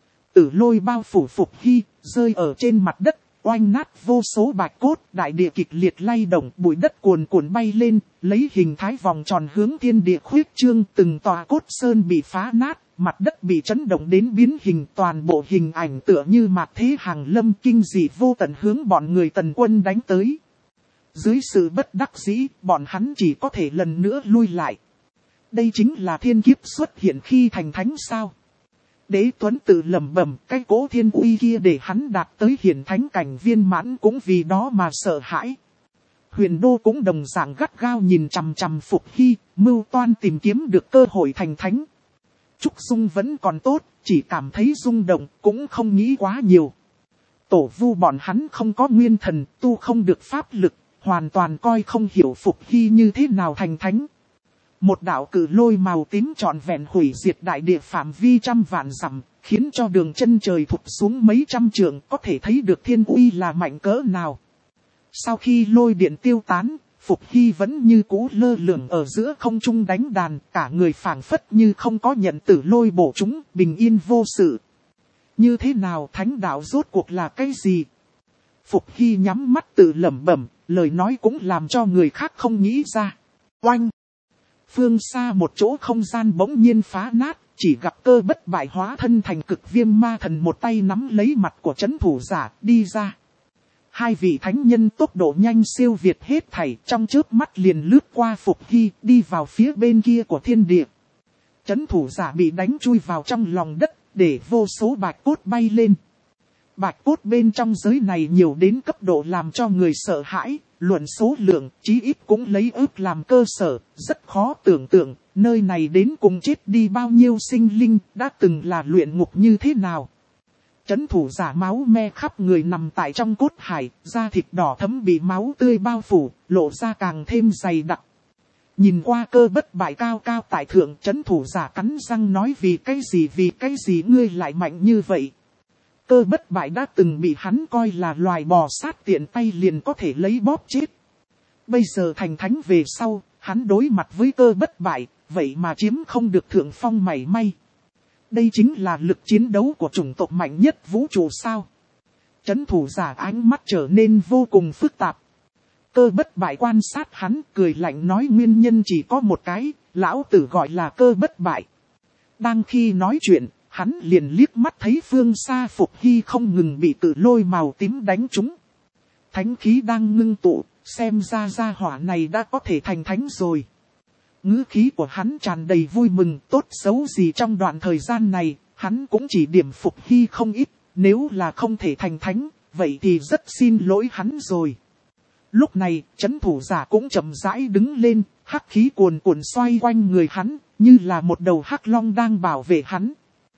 Speaker 1: Tử lôi bao phủ Phục Hy, rơi ở trên mặt đất, oanh nát vô số bạch cốt, đại địa kịch liệt lay động, bụi đất cuồn cuộn bay lên, lấy hình thái vòng tròn hướng thiên địa khuyết trương, từng tòa cốt sơn bị phá nát, mặt đất bị chấn động đến biến hình, toàn bộ hình ảnh tựa như mạt thế hàng lâm kinh dị vô tận hướng bọn người Tần Quân đánh tới. Dưới sự bất đắc dĩ, bọn hắn chỉ có thể lần nữa lui lại. Đây chính là thiên kiếp xuất hiện khi thành thánh sao? Đế Tuấn tự lẩm bẩm, cái cỗ thiên uy kia để hắn đạt tới hiển thánh cảnh viên mãn cũng vì đó mà sợ hãi. Huyền Đô cũng đồng dạng gắt gao nhìn chằm chằm Phục Hy, mưu toan tìm kiếm được cơ hội thành thánh. Trúc Dung vẫn còn tốt, chỉ cảm thấy rung động, cũng không nghĩ quá nhiều. Tổ vu bọn hắn không có nguyên thần, tu không được pháp lực, hoàn toàn coi không hiểu Phục Hy như thế nào thành thánh. Một đạo cử lôi màu tím trọn vẹn hủy diệt đại địa phạm vi trăm vạn dặm, khiến cho đường chân trời thụp xuống mấy trăm trượng, có thể thấy được thiên uy là mạnh cỡ nào. Sau khi lôi điện tiêu tán, Phục Hy vẫn như cũ lơ lửng ở giữa không trung đánh đàn, cả người phảng phất như không có nhận tử lôi bổ chúng, bình yên vô sự. Như thế nào thánh đạo rốt cuộc là cái gì? Phục Hy nhắm mắt tự lẩm bẩm, lời nói cũng làm cho người khác không nghĩ ra. Oanh! Phương xa một chỗ không gian bỗng nhiên phá nát, chỉ gặp Cơ Bất Bại hóa thân thành Cực Viêm Ma Thần một tay nắm lấy mặt của trấn thủ giả đi ra. Hai vị thánh nhân tốc độ nhanh siêu việt hết thảy, trong chớp mắt liền lướt qua Phục Hy, đi vào phía bên kia của thiên địa. Trấn thủ giả bị đánh chui vào trong lòng đất, để vô số bạch cốt bay lên. Bạch cốt bên trong giới này nhiều đến cấp độ làm cho người sợ hãi, luận số lượng, chí ít cũng lấy ước làm cơ sở, rất khó tưởng tượng, nơi này đến cùng chết đi bao nhiêu sinh linh, đã từng là luyện ngục như thế nào. Trấn thủ giả máu me khắp người nằm tại trong cốt hải, da thịt đỏ thấm bị máu tươi bao phủ, lộ ra càng thêm dày đặc. Nhìn qua Cơ Bất Bại cao cao tại thượng, trấn thủ giả cắn răng nói vì cái gì ngươi lại mạnh như vậy. Cơ Bất Bại đã từng bị hắn coi là loài bò sát tiện tay liền có thể lấy bóp chết. Bây giờ thành thánh về sau, hắn đối mặt với Cơ Bất Bại, vậy mà chiếm không được thượng phong mảy may. Đây chính là lực chiến đấu của chủng tộc mạnh nhất vũ trụ sao. Trấn thủ giả ánh mắt trở nên vô cùng phức tạp. Cơ Bất Bại quan sát hắn, cười lạnh nói nguyên nhân chỉ có một cái, lão tử gọi là Cơ Bất Bại. Đang khi nói chuyện, hắn liền liếc mắt thấy phương xa Phục Hy không ngừng bị cử lôi màu tím đánh trúng. Thánh khí đang ngưng tụ, xem ra gia hỏa này đã có thể thành thánh rồi. Ngữ khí của hắn tràn đầy vui mừng, tốt xấu gì trong đoạn thời gian này, hắn cũng chỉ điểm Phục Hy không ít, nếu là không thể thành thánh, vậy thì rất xin lỗi hắn rồi. Lúc này, trấn thủ giả cũng chậm rãi đứng lên, hắc khí cuồn cuộn xoay quanh người hắn, như là một đầu hắc long đang bảo vệ hắn.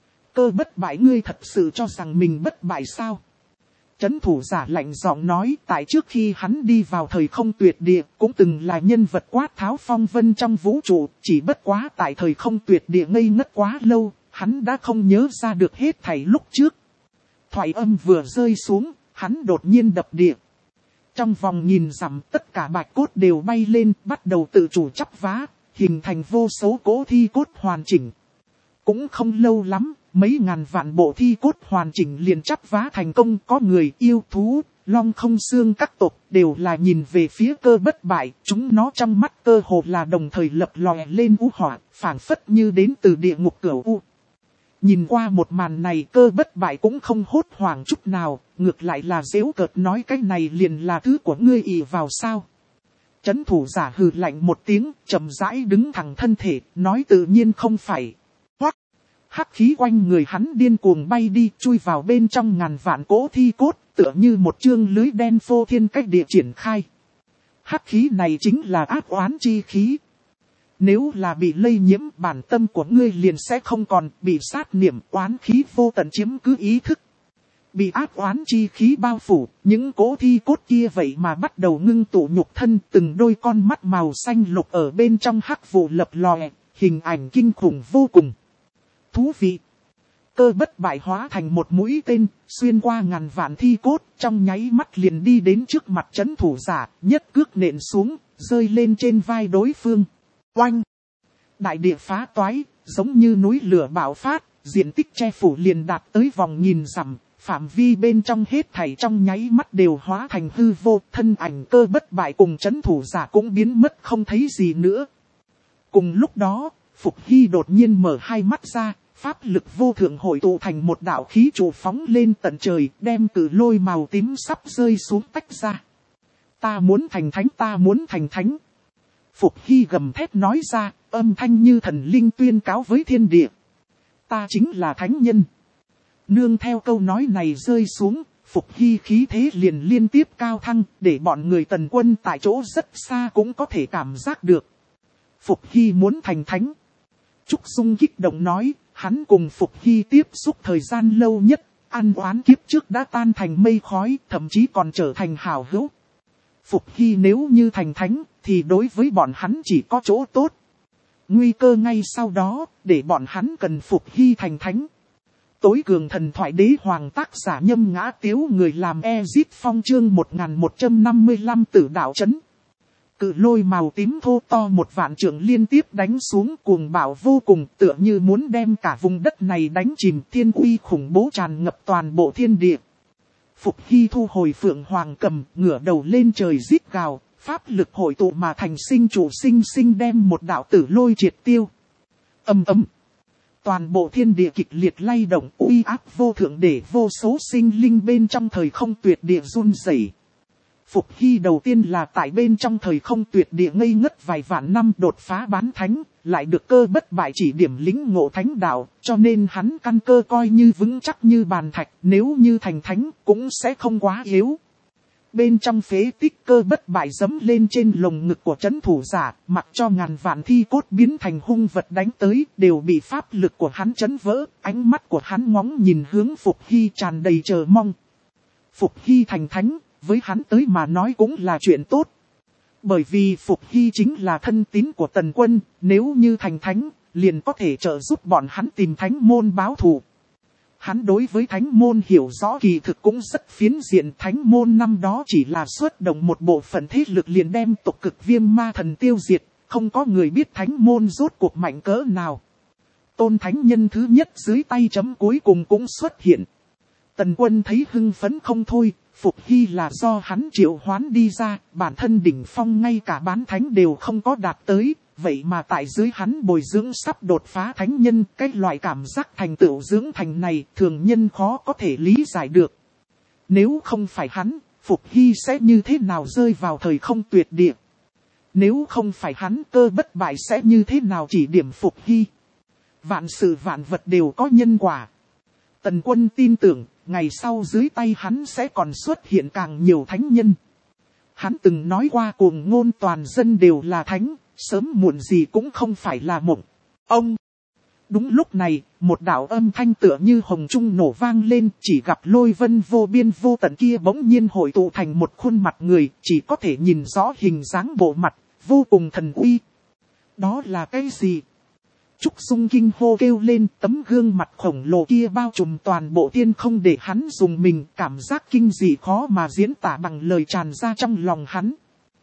Speaker 1: Cơ Bất Bại ngươi thật sự cho rằng mình bất bại sao? Trấn thủ giả lạnh giọng nói, tại trước khi hắn đi vào thời không tuyệt địa, cũng từng là nhân vật quát tháo phong vân trong vũ trụ, chỉ bất quá tại thời không tuyệt địa ngây ngất quá lâu, hắn đã không nhớ ra được hết thảy lúc trước. Thoại âm vừa rơi xuống, hắn đột nhiên đập địa. Trong vòng nhìn dặm, tất cả bạch cốt đều bay lên, bắt đầu tự chủ chắp vá, hình thành vô số cỗ thi cốt hoàn chỉnh. Cũng không lâu lắm, mấy ngàn vạn bộ thi cốt hoàn chỉnh liền chắp vá thành công, có người yêu thú, long không xương các tộc đều là nhìn về phía Cơ Bất Bại, chúng nó trong mắt cơ hồ là đồng thời lập lòe lên u hỏa, phảng phất như đến từ địa ngục cửu u. Nhìn qua một màn này Cơ Bất Bại cũng không hốt hoảng chút nào, ngược lại là giễu cợt nói cái này liền là thứ của ngươi ỷ vào sao. Trấn thủ giả hừ lạnh một tiếng, chậm rãi đứng thẳng thân thể, nói tự nhiên không phải. Hắc khí quanh người hắn điên cuồng bay đi, chui vào bên trong ngàn vạn cỗ thi cốt, tựa như một chương lưới đen phô thiên cách địa triển khai. Hắc khí này chính là ác oán chi khí. Nếu là bị lây nhiễm, bản tâm của ngươi liền sẽ không còn bị sát niệm oán khí vô tận chiếm cứ ý thức. Bị ác oán chi khí bao phủ, những cỗ thi cốt kia vậy mà bắt đầu ngưng tụ nhục thân, từng đôi con mắt màu xanh lục ở bên trong hắc vụ lập lòe, hình ảnh kinh khủng vô cùng. Thú vị! Cơ bất bại hóa thành một mũi tên, xuyên qua ngàn vạn thi cốt, trong nháy mắt liền đi đến trước mặt trấn thủ giả, nhất cước nện xuống, rơi lên trên vai đối phương. Oanh! Đại địa phá toái, giống như núi lửa bạo phát, diện tích che phủ liền đạt tới vòng nghìn dặm, phạm vi bên trong hết thảy trong nháy mắt đều hóa thành hư vô, thân ảnh cơ bất bại cùng trấn thủ giả cũng biến mất không thấy gì nữa. Cùng lúc đó, Phục Hy đột nhiên mở hai mắt ra, pháp lực vô thượng hội tụ thành một đạo khí trụ phóng lên tận trời, đem cự lôi màu tím sắp rơi xuống tách ra. Ta muốn thành thánh, ta muốn thành thánh. Phục Hy gầm thét nói ra, âm thanh như thần linh tuyên cáo với thiên địa. Ta chính là thánh nhân. Nương theo câu nói này rơi xuống, Phục Hy khí thế liền liên tiếp cao thăng, để bọn người Tần quân tại chỗ rất xa cũng có thể cảm giác được. Phục Hy muốn thành thánh. Trúc Dung kích động nói, hắn cùng Phục Hy tiếp xúc thời gian lâu nhất, ăn oán kiếp trước đã tan thành mây khói, thậm chí còn trở thành hảo hữu. Phục Hy nếu như thành thánh, thì đối với bọn hắn chỉ có chỗ tốt. Nguy cơ ngay sau đó, để bọn hắn cần Phục Hy thành thánh. Tối cường thần thoại đế hoàng tác giả Nhâm Ngã Tiếu, người làm Ezit Phong chương 1155 Tử Đạo Trấn. Cự lôi màu tím thô to một vạn trượng liên tiếp đánh xuống, cuồng bạo vô cùng, tựa như muốn đem cả vùng đất này đánh chìm. Thiên uy khủng bố tràn ngập toàn bộ thiên địa. Phục Hy thu hồi phượng hoàng cầm, ngửa đầu lên trời rít gào, pháp lực hội tụ mà thành sinh chủ sinh sinh đem một đạo tử lôi triệt tiêu. Ầm ầm. Toàn bộ thiên địa kịch liệt lay động, uy áp vô thượng để vô số sinh linh bên trong thời không tuyệt địa run rẩy. Phục Hy đầu tiên là tại bên trong thời không tuyệt địa ngây ngất vài vạn năm đột phá bán thánh, lại được cơ bất bại chỉ điểm lĩnh ngộ thánh đạo, cho nên hắn căn cơ coi như vững chắc như bàn thạch, nếu như thành thánh cũng sẽ không quá yếu. Bên trong phế tích, cơ bất bại giẫm lên trên lồng ngực của trấn thủ giả, mặc cho ngàn vạn thi cốt biến thành hung vật đánh tới, đều bị pháp lực của hắn chấn vỡ, ánh mắt của hắn ngóng nhìn hướng Phục Hy tràn đầy chờ mong. Phục Hy thành thánh, với hắn tới mà nói cũng là chuyện tốt. Bởi vì Phục Hy chính là thân tín của Tần quân, nếu như thành thánh, liền có thể trợ giúp bọn hắn tìm thánh môn báo thù. Hắn đối với thánh môn hiểu rõ kỳ thực cũng rất phiến diện, thánh môn năm đó chỉ là xuất động một bộ phận thế lực liền đem tộc cực Viêm Ma Thần tiêu diệt, không có người biết thánh môn rốt cuộc mạnh cỡ nào. Tôn thánh nhân thứ nhất dưới tay chấm cuối cùng cũng xuất hiện. Tần quân thấy hưng phấn không thôi, Phục Hy là do hắn triệu hoán đi ra, bản thân đỉnh phong ngay cả bán thánh đều không có đạt tới. Vậy mà tại dưới hắn bồi dưỡng sắp đột phá thánh nhân, cái loại cảm giác thành tựu dưỡng thành này thường nhân khó có thể lý giải được. Nếu không phải hắn, Phục Hy sẽ như thế nào rơi vào thời không tuyệt địa? Nếu không phải hắn, cơ bất bại sẽ như thế nào chỉ điểm Phục Hy? Vạn sự vạn vật đều có nhân quả. Tần quân tin tưởng, ngày sau dưới tay hắn sẽ còn xuất hiện càng nhiều thánh nhân. Hắn từng nói qua cuồng ngôn toàn dân đều là thánh. Sớm muộn gì cũng không phải là mộng. Ông! Đúng lúc này, một đạo âm thanh tựa như hồng trung nổ vang lên, chỉ gặp lôi vân vô biên vô tận kia bỗng nhiên hội tụ thành một khuôn mặt người, chỉ có thể nhìn rõ hình dáng bộ mặt, vô cùng thần uy. Đó là cái gì? Trúc Dung kinh hô kêu lên, tấm gương mặt khổng lồ kia bao trùm toàn bộ thiên không để hắn dùng mình, cảm giác kinh dị khó mà diễn tả bằng lời tràn ra trong lòng hắn.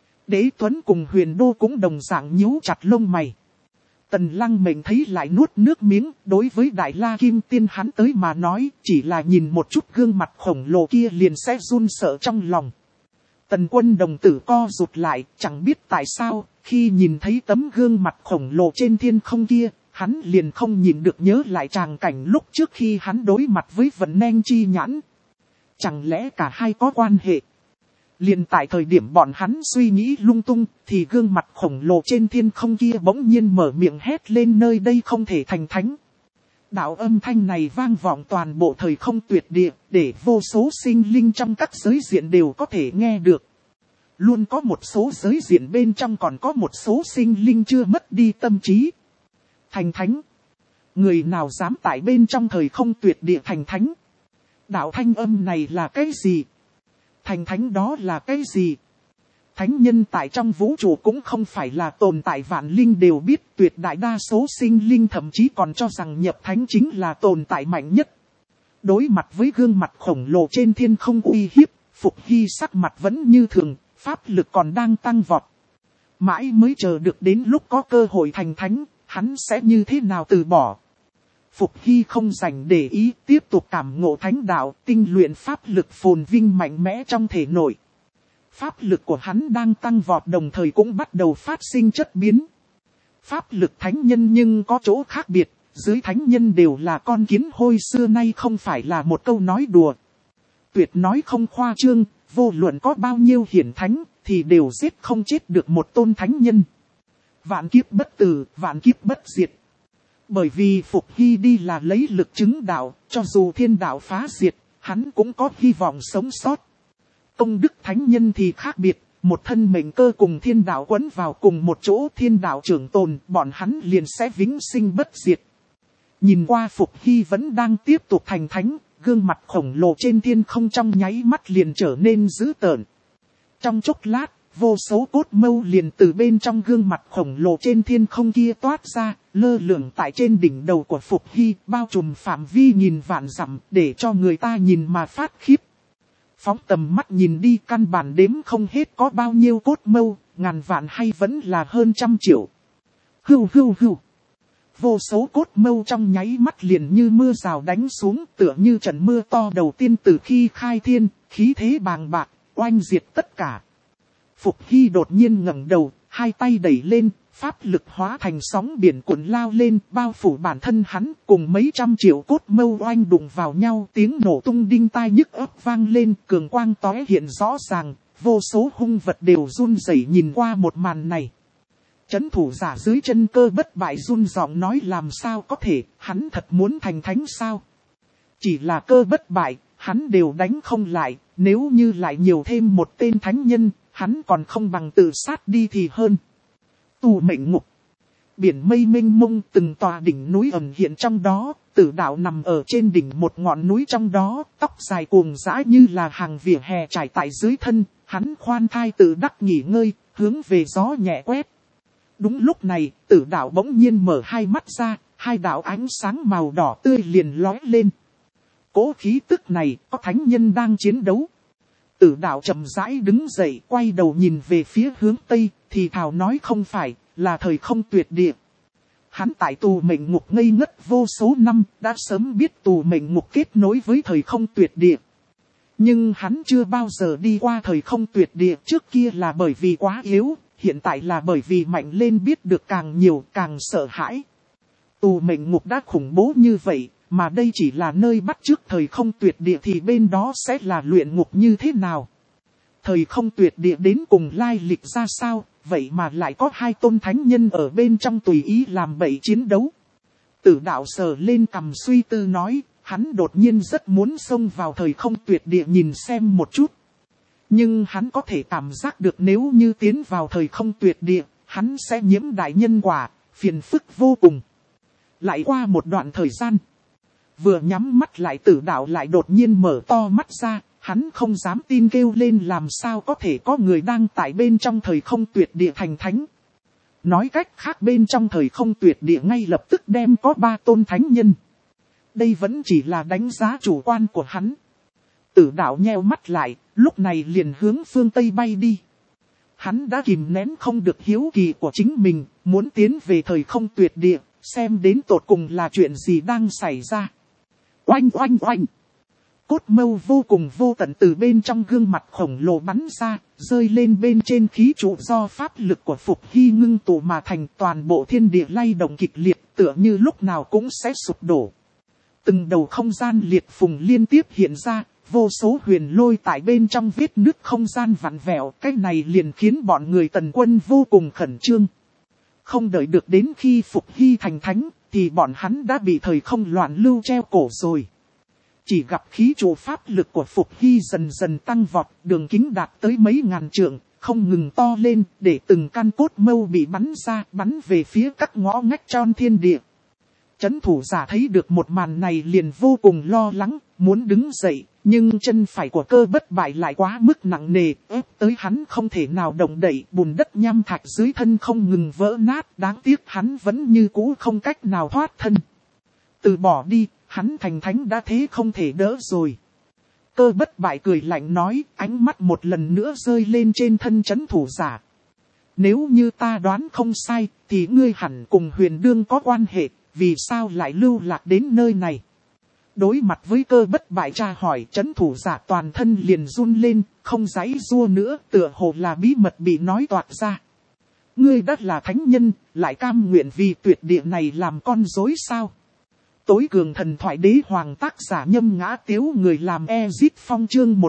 Speaker 1: Đế Tuấn cùng Huyền Đô cũng đồng dạng nhíu chặt lông mày. Tần Lăng Mệnh thấy lại nuốt nước miếng, đối với Đại La Kim Tiên hắn tới mà nói, chỉ là nhìn một chút gương mặt khổng lồ kia liền sẽ run sợ trong lòng. Tần Quân đồng tử co rụt lại, chẳng biết tại sao, khi nhìn thấy tấm gương mặt khổng lồ trên thiên không kia, hắn liền không nhìn được nhớ lại tràng cảnh lúc trước khi hắn đối mặt với Vận Neng Chi Nhãn. Chẳng lẽ cả hai có quan hệ? Liền tại thời điểm bọn hắn suy nghĩ lung tung, thì gương mặt khổng lồ trên thiên không kia bỗng nhiên mở miệng hét lên, nơi đây không thể thành thánh. Đạo âm thanh này vang vọng toàn bộ thời không tuyệt địa, để vô số sinh linh trong các giới diện đều có thể nghe được. Luôn có một số giới diện bên trong còn có một số sinh linh chưa mất đi tâm trí. Thành thánh. Người nào dám tại bên trong thời không tuyệt địa thành thánh? Đạo thanh âm này là cái gì? Thành thánh đó là cái gì? Thánh nhân tại trong vũ trụ cũng không phải là tồn tại vạn linh đều biết, tuyệt đại đa số sinh linh thậm chí còn cho rằng nhập thánh chính là tồn tại mạnh nhất. Đối mặt với gương mặt khổng lồ trên thiên không uy hiếp, Phục Hy sắc mặt vẫn như thường, pháp lực còn đang tăng vọt. Mãi mới chờ được đến lúc có cơ hội thành thánh, hắn sẽ như thế nào từ bỏ. Phục Hy không dành để ý, tiếp tục cảm ngộ thánh đạo, tinh luyện pháp lực phồn vinh mạnh mẽ trong thể nội. Pháp lực của hắn đang tăng vọt đồng thời cũng bắt đầu phát sinh chất biến. Pháp lực thánh nhân nhưng có chỗ khác biệt, dưới thánh nhân đều là con kiến hôi xưa nay không phải là một câu nói đùa. Tuyệt nói không khoa trương, vô luận có bao nhiêu hiển thánh, thì đều giết không chết được một tôn thánh nhân. Vạn kiếp bất tử, vạn kiếp bất diệt. Bởi vì Phục Hy đi là lấy lực chứng đạo, cho dù thiên đạo phá diệt, hắn cũng có hy vọng sống sót. Công đức thánh nhân thì khác biệt, một thân mệnh cơ cùng thiên đạo quấn vào cùng một chỗ, thiên đạo trưởng tồn, bọn hắn liền sẽ vĩnh sinh bất diệt. Nhìn qua Phục Hy vẫn đang tiếp tục thành thánh, gương mặt khổng lồ trên thiên không trong nháy mắt liền trở nên dữ tợn. Trong chốc lát, vô số cốt mâu liền từ bên trong gương mặt khổng lồ trên thiên không kia toát ra, lơ lửng tại trên đỉnh đầu của Phục Hy, bao trùm phạm vi nghìn vạn dặm, để cho người ta nhìn mà phát khiếp. Phóng tầm mắt nhìn đi, căn bản đếm không hết có bao nhiêu cốt mâu, ngàn vạn hay vẫn là hơn 100 triệu. Hưu hưu hưu. Vô số cốt mâu trong nháy mắt liền như mưa rào đánh xuống, tựa như trận mưa to đầu tiên từ khi khai thiên, khí thế bàng bạc, oanh diệt tất cả. Phục Hy đột nhiên ngẩng đầu, hai tay đẩy lên, pháp lực hóa thành sóng biển cuộn lao lên, bao phủ bản thân hắn, cùng mấy trăm triệu cốt mâu oanh đụng vào nhau, tiếng nổ tung đinh tai nhức óc vang lên, cường quang tóe hiện rõ ràng, vô số hung vật đều run rẩy nhìn qua một màn này. Chấn thủ giả dưới chân Cơ Bất Bại run giọng nói, làm sao có thể, hắn thật muốn thành thánh sao? Chỉ là Cơ Bất Bại, hắn đều đánh không lại, nếu như lại nhiều thêm một tên thánh nhân, hắn còn không bằng tự sát đi thì hơn. Tù mệnh ngục. Biển mây mênh mông, từng tòa đỉnh núi ẩn hiện trong đó, Tử Đạo nằm ở trên đỉnh một ngọn núi trong đó, tóc dài cuồng dã như là hàng vỉa hè trải tại dưới thân, hắn khoan thai tự đắc nghỉ ngơi, hướng về gió nhẹ quét. Đúng lúc này, Tử Đạo bỗng nhiên mở hai mắt ra, hai đạo ánh sáng màu đỏ tươi liền lóe lên. Cố khí tức này, có thánh nhân đang chiến đấu. Tử Đạo chậm rãi đứng dậy, quay đầu nhìn về phía hướng Tây, thì thào nói, không phải, là thời không tuyệt địa. Hắn tại tù mệnh ngục ngây ngất vô số năm, đã sớm biết tù mệnh ngục kết nối với thời không tuyệt địa. Nhưng hắn chưa bao giờ đi qua thời không tuyệt địa, trước kia là bởi vì quá yếu, hiện tại là bởi vì mạnh lên biết được càng nhiều càng sợ hãi. Tù mệnh ngục đã khủng bố như vậy, mà đây chỉ là nơi bắt chước thời không tuyệt địa thì bên đó sẽ là luyện ngục như thế nào? Thời không tuyệt địa đến cùng lai lịch ra sao, vậy mà lại có hai tôn thánh nhân ở bên trong tùy ý làm bậy chiến đấu. Tử Đạo sờ lên cằm suy tư nói, hắn đột nhiên rất muốn xông vào thời không tuyệt địa nhìn xem một chút. Nhưng hắn có thể cảm giác được nếu như tiến vào thời không tuyệt địa, hắn sẽ nhiễm đại nhân quả, phiền phức vô cùng. Lại qua một đoạn thời gian, vừa nhắm mắt lại Tử Đạo lại đột nhiên mở to mắt ra, hắn không dám tin kêu lên, làm sao có thể có người đang tại bên trong thời không tuyệt địa thành thánh. Nói cách khác bên trong thời không tuyệt địa ngay lập tức đem có 3 tôn thánh nhân. Đây vẫn chỉ là đánh giá chủ quan của hắn. Tử Đạo nheo mắt lại, lúc này liền hướng phương Tây bay đi. Hắn đã kìm nén không được hiếu kỳ của chính mình, muốn tiến về thời không tuyệt địa, xem đến tột cùng là chuyện gì đang xảy ra. Oanh oanh oanh! Cốt mâu vô cùng vô tận từ bên trong gương mặt khổng lồ bắn ra, rơi lên bên trên khí trụ do pháp lực của Phục Hy ngưng tụ mà thành, toàn bộ thiên địa lay động kịch liệt, tựa như lúc nào cũng sẽ sụp đổ. Từng đầu không gian liệt phùng liên tiếp hiện ra, vô số huyền lôi tại bên trong vết nứt không gian vặn vẹo, cái này liền khiến bọn người Tần Quân vô cùng khẩn trương. Không đợi được đến khi Phục Hy thành thánh, thì bọn hắn đã bị thời không loạn lưu treo cổ rồi. Chỉ gặp khí trụ pháp lực của Phục Hy dần dần tăng vọt, đường kính đạt tới mấy ngàn trượng, không ngừng to lên, để từng căn cốt mâu bị bắn ra, bắn về phía các ngõ ngách trong thiên địa. Chấn thủ giả thấy được một màn này liền vô cùng lo lắng, muốn đứng dậy, nhưng chân phải của Cơ Bất Bại lại quá mức nặng nề, ép tới hắn không thể nào động đậy, bùn đất nham thạch dưới thân không ngừng vỡ nát, đáng tiếc hắn vẫn như cũ không cách nào thoát thân. Từ bỏ đi, hắn thành thánh đã thế không thể đỡ rồi. Cơ Bất Bại cười lạnh nói, ánh mắt một lần nữa rơi lên trên thân chấn thủ giả. Nếu như ta đoán không sai, thì ngươi hẳn cùng Huyền Đương có quan hệ, vì sao lại lưu lạc đến nơi này? Đối mặt với Cơ Bất Bại tra hỏi, chấn thủ giả toàn thân liền run lên, không giãy giụa nữa, tựa hồ là bí mật bị nói toạc ra. Ngươi đã là thánh nhân, lại cam nguyện vì tuyệt địa này làm con rối sao? Tối cường thần thoại đế hoàng tác giả Nhâm Ngã Tiếu, người làm Ezit Phong chương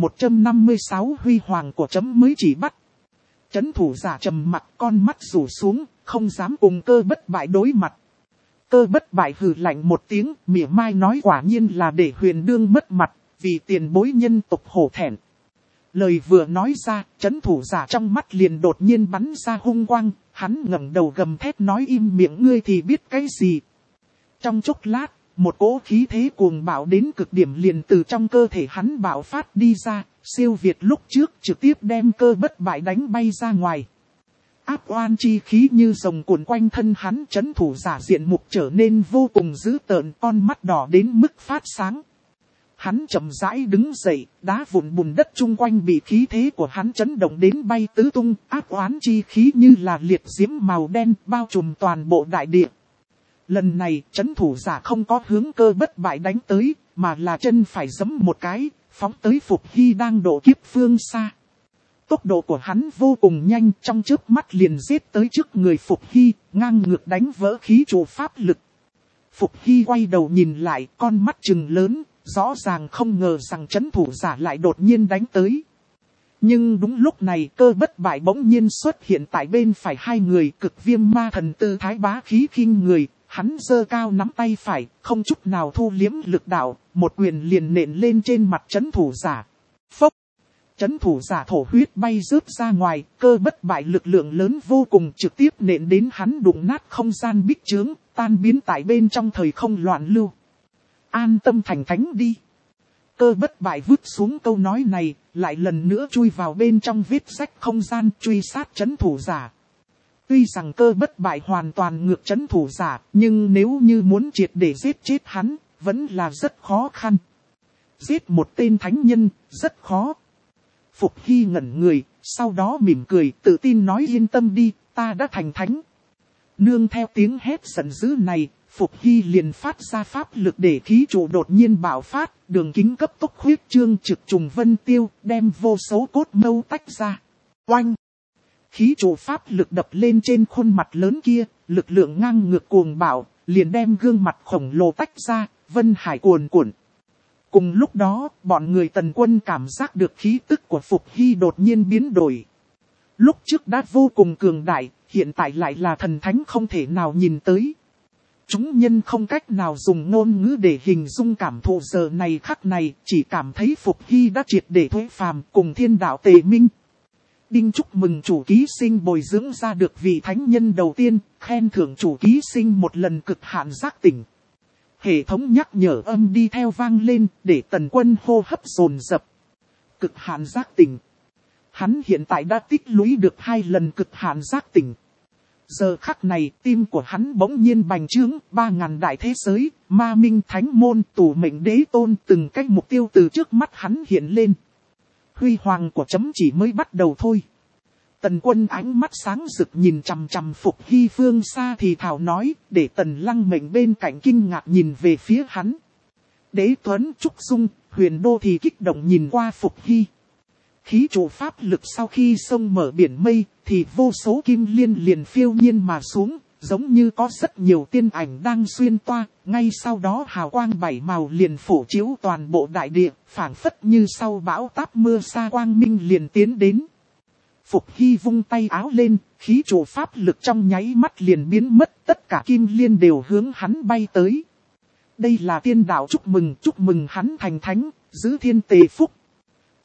Speaker 1: 1156 huy hoàng của chấm mới chỉ bắt. Chấn thủ giả trầm mặt, con mắt rủ xuống, không dám cùng Cơ Bất Bại đối mặt. Cơ Bất Bại hừ lạnh một tiếng, mỉa mai nói, quả nhiên là để Huyền Đương mất mặt, vì tiền bối nhân tộc hổ thẹn. Lời vừa nói ra, chấn thủ giả trong mắt liền đột nhiên bắn ra hung quang, hắn ngẩng đầu gầm thét nói, im miệng ngươi thì biết cái gì. Trong chốc lát, một cỗ khí thế cuồng bạo đến cực điểm liền từ trong cơ thể hắn bạo phát đi ra, siêu việt lúc trước, trực tiếp đem Cơ Bất Bại đánh bay ra ngoài. Áp oan chi khí như rồng cuộn quanh thân hắn, chấn thủ giả diện mục trở nên vô cùng dữ tợn, con mắt đỏ đến mức phát sáng. Hắn chậm rãi đứng dậy, đá vụn bùn đất chung quanh bị khí thế của hắn chấn động đến bay tứ tung, áp oán chi khí như là liệt diễm màu đen bao trùm toàn bộ đại địa. Lần này, chấn thủ giả không có hướng Cơ Bất Bại đánh tới, mà là chân phải giẫm một cái, phóng tới Phục Hy đang độ kiếp phương xa. Tốc độ của hắn vô cùng nhanh, trong chớp mắt liền giết tới trước người Phục Hy, ngang ngược đánh vỡ khí trụ pháp lực. Phục Hy quay đầu nhìn lại, con mắt trừng lớn, rõ ràng không ngờ rằng chấn thủ giả lại đột nhiên đánh tới. Nhưng đúng lúc này, Cơ Bất Bại bỗng nhiên xuất hiện tại bên phải hai người, Cực Viêm Ma Thần tư thái bá khí khinh người. Hắn giơ cao nắm tay phải, không chút nào thu liếm lực đạo, một quyền liền nện lên trên mặt chấn thủ giả. Phốc! Chấn thủ giả thổ huyết bay rớt ra ngoài, Cơ Bất Bại lực lượng lớn vô cùng trực tiếp nện đến hắn đụng nát không gian bích chướng, tan biến tại bên trong thời không loạn lưu. An tâm thành thánh đi. Cơ Bất Bại vứt xuống câu nói này, lại lần nữa chui vào bên trong vết rách không gian truy sát chấn thủ giả. Tuy rằng Cơ Bất Bại hoàn toàn ngược chấn thủ giả, nhưng nếu như muốn triệt để giết chết hắn, vẫn là rất khó khăn. Giết một tên thánh nhân, rất khó. Phục Hy ngẩn người, sau đó mỉm cười, tự tin nói, yên tâm đi, ta đã thành thánh. Nương theo tiếng hét giận dữ này, Phục Hy liền phát ra pháp lực để khí trụ đột nhiên bạo phát, đường kính cấp tốc huyết trương trực trùng vân tiêu, đem vô số cốt mâu tách ra. Oanh! Khí trụ pháp lực đập lên trên khuôn mặt lớn kia, lực lượng ngang ngược cuồng bạo, liền đem gương mặt khổng lồ tách ra, vân hải cuồn cuộn. Cùng lúc đó, bọn người Tần Quân cảm giác được khí tức của Phục Hy đột nhiên biến đổi. Lúc trước đã vô cùng cường đại, hiện tại lại là thần thánh không thể nào nhìn tới. Chúng nhân không cách nào dùng ngôn ngữ để hình dung cảm thụ giờ này khắc này, chỉ cảm thấy Phục Hy đã triệt để thuế phàm cùng thiên đạo tề minh. Đinh chúc mừng chủ ký sinh bồi dưỡng ra được vị thánh nhân đầu tiên, khen thưởng chủ ký sinh một lần cực hạn giác tỉnh. Hệ thống nhắc nhở âm đi theo vang lên, để Tần Quân hô hấp dồn dập. Cực hạn giác tỉnh. Hắn hiện tại đã tích lũy được 2 lần cực hạn giác tỉnh. Giờ khắc này, tim của hắn bỗng nhiên bành trướng, 3000 đại thế giới, ma minh thánh môn, tù mệnh đế tôn, từng cách mục tiêu từ trước mắt hắn hiện lên. Huy hoàng của chấm chỉ mới bắt đầu thôi. Tần Quân ánh mắt sáng rực nhìn chằm chằm Phục Hy phương xa thì thảo nói, để Tần Lăng Mệnh bên cạnh kinh ngạc nhìn về phía hắn. Đế Tuấn, Trúc Dung, Huyền Đô thì kích động nhìn qua Phục Hy. Khí trụ pháp lực sau khi sông mở biển mây, thì vô số kim liên liền phiêu nhiên mà xuống, giống như có rất nhiều tiên ảnh đang xuyên toa, ngay sau đó hào quang 7 màu liền phổ chiếu toàn bộ đại địa, phảng phất như sau bão táp mưa sa quang minh liền tiến đến. Phục Hy vung tay áo lên, khí trụ pháp lực trong nháy mắt liền biến mất, tất cả kim liên đều hướng hắn bay tới. Đây là tiên đạo chúc mừng hắn thành thánh, giữ thiên tề phúc.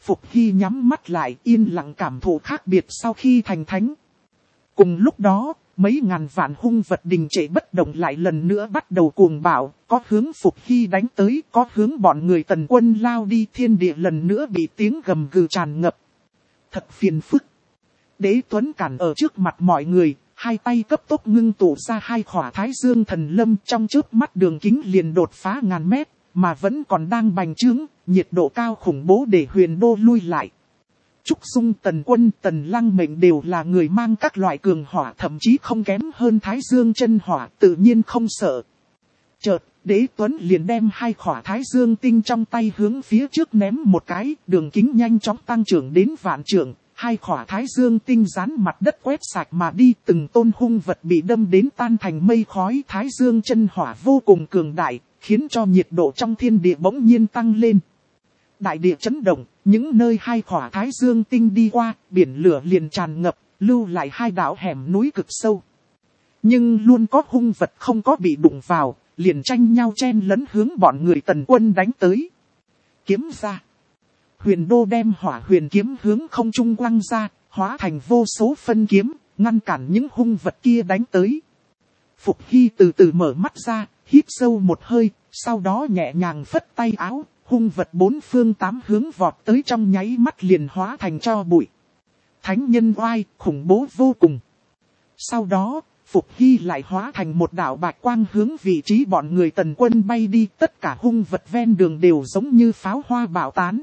Speaker 1: Phục Hy nhắm mắt lại yên lặng cảm thụ khác biệt sau khi thành thánh. Cùng lúc đó, mấy ngàn vạn hung vật đình trệ bất động lại lần nữa bắt đầu cuồng bạo, có hướng Phục Hy đánh tới, có hướng bọn người Tần Quân lao đi, thiên địa lần nữa bị tiếng gầm gừ tràn ngập. Thật phiền phức. Đế Tuấn cản ở trước mặt mọi người, hai tay cấp tốc ngưng tụ ra hai khỏa Thái Dương thần lâm, trong chớp mắt đường kính liền đột phá ngàn mét, mà vẫn còn đang bành trướng, nhiệt độ cao khủng bố để Huyền Đô lui lại. Trúc Dung, Tần Quân, Tần Lăng Mệnh đều là người mang các loại cường hỏa, thậm chí không kém hơn Thái Dương chân hỏa, tự nhiên không sợ. Chợt, Đế Tuấn liền đem hai khỏa Thái Dương tinh trong tay hướng phía trước ném một cái, đường kính nhanh chóng tăng trưởng đến vạn trượng, hai khỏa Thái Dương tinh dán mặt đất quét sạch mà đi, từng tôn hung vật bị đâm đến tan thành mây khói. Thái Dương chân hỏa vô cùng cường đại, khiến cho nhiệt độ trong thiên địa bỗng nhiên tăng lên. Đại địa chấn động, những nơi hai khỏa Thái Dương tinh đi qua, biển lửa liền tràn ngập, lưu lại hai đạo hẻm núi cực sâu. Nhưng luôn có hung vật không có bị đụng vào, liền tranh nhau chen lấn hướng bọn người Tần Quân đánh tới. Kiếm ra. Huyền Đô đem hỏa huyền kiếm hướng không trung quăng ra, hóa thành vô số phân kiếm, ngăn cản những hung vật kia đánh tới. Phục Hy từ từ mở mắt ra, hít sâu một hơi, sau đó nhẹ nhàng phất tay áo, hung vật bốn phương tám hướng vọt tới, trong nháy mắt liền hóa thành tro bụi. Thánh nhân oai, khủng bố vô cùng. Sau đó, Phục Hy lại hóa thành một đạo bạch quang hướng vị trí bọn người Tần Quân bay đi, tất cả hung vật ven đường đều giống như pháo hoa bạo tán.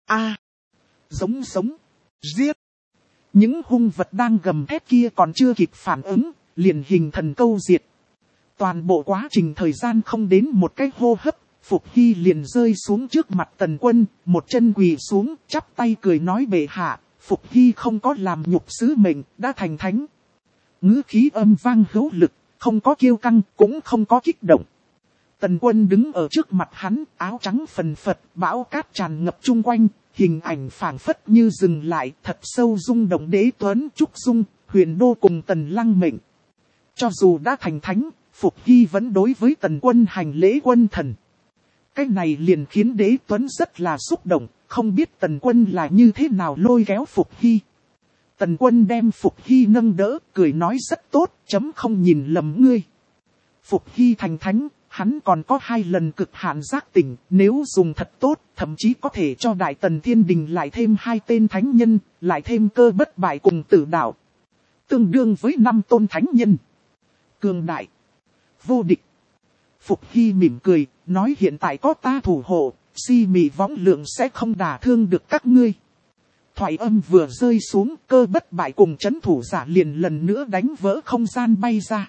Speaker 1: Giống sống, giết. Những hung vật đang gầm thét kia còn chưa kịp phản ứng, liền hình thần câu diệt. Toàn bộ quá trình thời gian không đến một cái hô hấp, Phục Hy liền rơi xuống trước mặt Tần Quân, một chân quỳ xuống, chắp tay cười nói: bệ hạ, Phục Hy không có làm nhục sứ mệnh, đã thành thánh. Ngữ khí âm vang hữu lực, không có kiêu căng, cũng không có kích động. Tần Quân đứng ở trước mặt hắn, áo trắng phần phật, bão cát tràn ngập chung quanh, hình ảnh phảng phất như dừng lại, thật sâu rung động. Đế Tuấn, Trúc Dung, Huyền Đô cùng Tần Lăng Mệnh. Cho dù đã thành thánh, Phục Hy vẫn đối với Tần Quân hành lễ quân thần. Cái này liền khiến Đế Tuấn rất là xúc động, không biết Tần Quân là như thế nào lôi kéo Phục Hy. Tần Quân đem Phục Hy nâng đỡ, cười nói: rất tốt, chấm không nhìn lầm ngươi. Phục Hy thành thánh, hắn còn có 2 lần cực hạn giác tỉnh, nếu dùng thật tốt, thậm chí có thể cho Đại Tần Thiên Đình lại thêm 2 tên thánh nhân, lại thêm Cơ Bất Bại cùng Tử Đạo. Tương đương với 5 tôn thánh nhân. Cường đại, vô địch. Phục Hy mỉm cười, nói: hiện tại có ta thủ hộ, si mị võng lượng sẽ không đả thương được các ngươi. Thoại âm vừa rơi xuống, Cơ Bất Bại cùng chấn thủ giả liền lần nữa đánh vỡ không gian bay ra.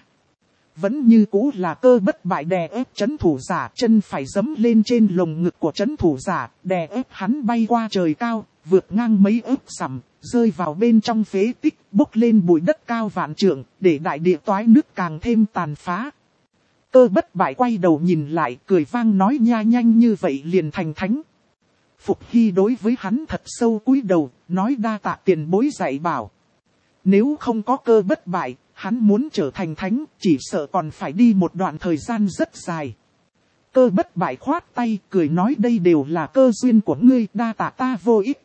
Speaker 1: Vẫn như cũ là Cơ Bất Bại đè ép chấn thủ giả, chân phải giẫm lên trên lồng ngực của chấn thủ giả, đè ép hắn bay qua trời cao, vượt ngang mấy ức sằm, rơi vào bên trong phế tích, bốc lên bụi đất cao vạn trượng, để đại địa toái nước càng thêm tàn phá. Cơ Bất Bại quay đầu nhìn lại, cười vang nói: nha, nhanh như vậy liền thành thánh. Phục Hy đối với hắn thật sâu cúi đầu, nói: đa tạ tiền bối dạy bảo. Nếu không có Cơ Bất Bại, hắn muốn trở thành thánh, chỉ sợ còn phải đi một đoạn thời gian rất dài. Cơ Bất Bại khoát tay, cười nói: đây đều là cơ duyên của ngươi, đa tạ ta vô ích.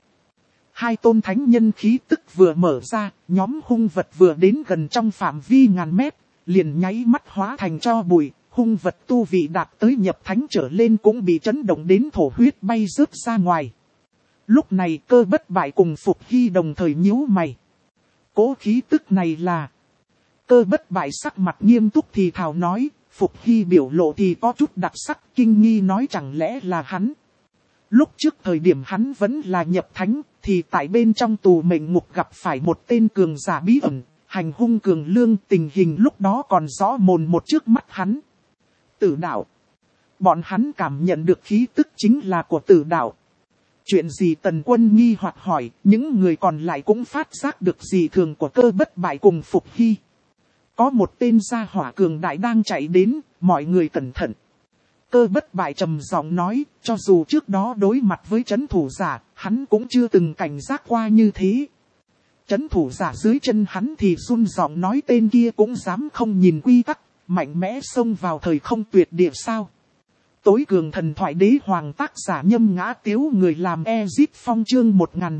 Speaker 1: 2 tôn thánh nhân khí tức vừa mở ra, nhóm hung vật vừa đến gần trong phạm vi ngàn mét, liền nháy mắt hóa thành tro bụi. Hung vật tu vị đạt tới nhập thánh trở lên cũng bị chấn động đến thổ huyết bay rớt ra ngoài. Lúc này Cơ Bất Bại cùng Phục Hy đồng thời nhíu mày. Cố khí tức này là... Cơ Bất Bại sắc mặt nghiêm túc thì thào nói, Phục Hy biểu lộ thì có chút đặc sắc, kinh nghi nói: chẳng lẽ là hắn. Lúc trước thời điểm hắn vẫn là nhập thánh, thì tại bên trong tù mệnh ngục gặp phải một tên cường giả bí ẩn, hành hung cường lương, tình hình lúc đó còn rõ mồn một trước mắt hắn. Tử Đạo. Bọn hắn cảm nhận được khí tức chính là của Tử Đạo. Chuyện gì? Tần Quân nghi hoặc hỏi, những người còn lại cũng phát giác được dị thường của Cơ Bất Bại cùng Phục Hy. Có một tên gia hỏa cường đại đang chạy đến, mọi người cẩn thận. Cơ Bất Bại trầm giọng nói, cho dù trước đó đối mặt với trấn thủ giả, hắn cũng chưa từng cảnh giác qua như thế. Trấn thủ giả dưới chân hắn thì run giọng nói: tên kia cũng dám không nhìn quy tắc, mạnh mẽ xông vào thời không tuyệt địa sao? Tối cường thần thoại đế hoàng tác giả Nhâm Ngã Tiếu, người làm Ezit Phong chương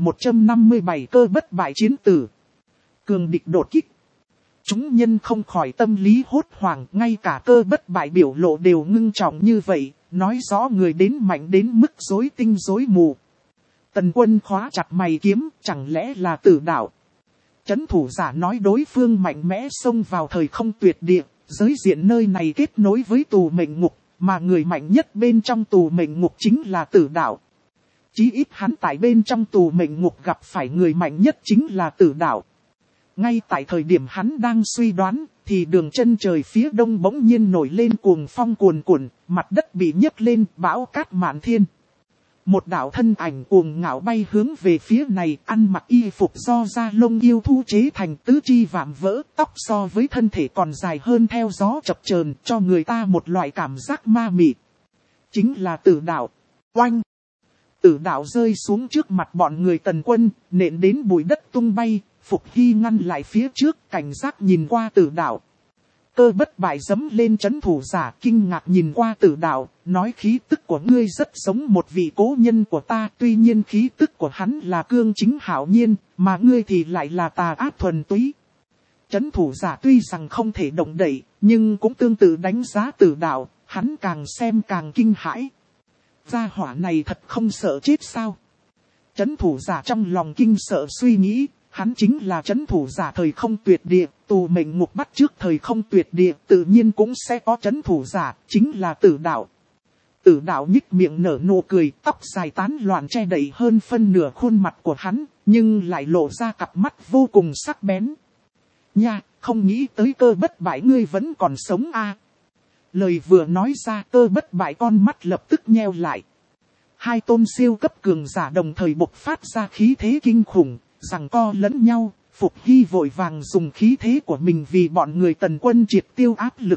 Speaker 1: 1157 cơ bất bại chiến tử. Cường địch đột kích. Chúng nhân không khỏi tâm lý hốt hoảng, ngay cả cơ bất bại biểu lộ đều ngưng trọng như vậy, nói rõ người đến mạnh đến mức rối tinh rối mù. Tần Quân khóa chặt mày kiếm, chẳng lẽ là Tử Đạo? Chấn thủ giả nói đối phương mạnh mẽ xông vào thời không tuyệt địa, giới diện nơi này kết nối với tù mệnh ngục, mà người mạnh nhất bên trong tù mệnh ngục chính là Tử Đạo. Chí ít hắn tại bên trong tù mệnh ngục gặp phải người mạnh nhất chính là Tử Đạo. Ngay tại thời điểm hắn đang suy đoán, thì đường chân trời phía đông bỗng nhiên nổi lên cuồng phong cuồn cuộn, mặt đất bị nhấc lên, bão cát mạn thiên. Một đạo thân ảnh cuồng ngạo bay hướng về phía này, ăn mặc y phục do da lông yêu thu chế thành, tứ chi vạm vỡ, tóc so với thân thể còn dài hơn theo gió chập chờn, cho người ta một loại cảm giác ma mị. Chính là Tử Đạo. Oanh! Tử Đạo rơi xuống trước mặt bọn người Tần Quân, nện đến bụi đất tung bay. Phục Hy ngăn lại phía trước, cảnh giác nhìn qua Tử Đạo. Cơ bất bại giẫm lên trấn thủ giả, kinh ngạc nhìn qua Tử Đạo, nói khí tức của ngươi rất giống một vị cố nhân của ta, tuy nhiên khí tức của hắn là cương chính hảo nhiên, mà ngươi thì lại là tà ác thuần túy. Trấn thủ giả tuy rằng không thể động đậy, nhưng cũng tương tự đánh giá Tử Đạo, hắn càng xem càng kinh hãi. Gia hỏa này thật không sợ chết sao? Trấn thủ giả trong lòng kinh sợ suy nghĩ. Hắn chính là trấn thủ giả thời không tuyệt địa, tù mệnh ngục bắt trước thời không tuyệt địa, tự nhiên cũng sẽ có trấn thủ giả, chính là Tử Đạo. Tử Đạo nhích miệng nở nụ cười, tóc dài tán loạn che đậy hơn phân nửa khuôn mặt của hắn, nhưng lại lộ ra cặp mắt vô cùng sắc bén. Nha, không nghĩ tới cơ bất bại ngươi vẫn còn sống a. Lời vừa nói ra, cơ bất bại con mắt lập tức nheo lại. Hai tôn siêu cấp cường giả đồng thời bộc phát ra khí thế kinh khủng. Giằng co lẫn nhau, Phục Hy vội vàng dùng khí thế của mình vì bọn người Tần Quân triệt tiêu áp lực.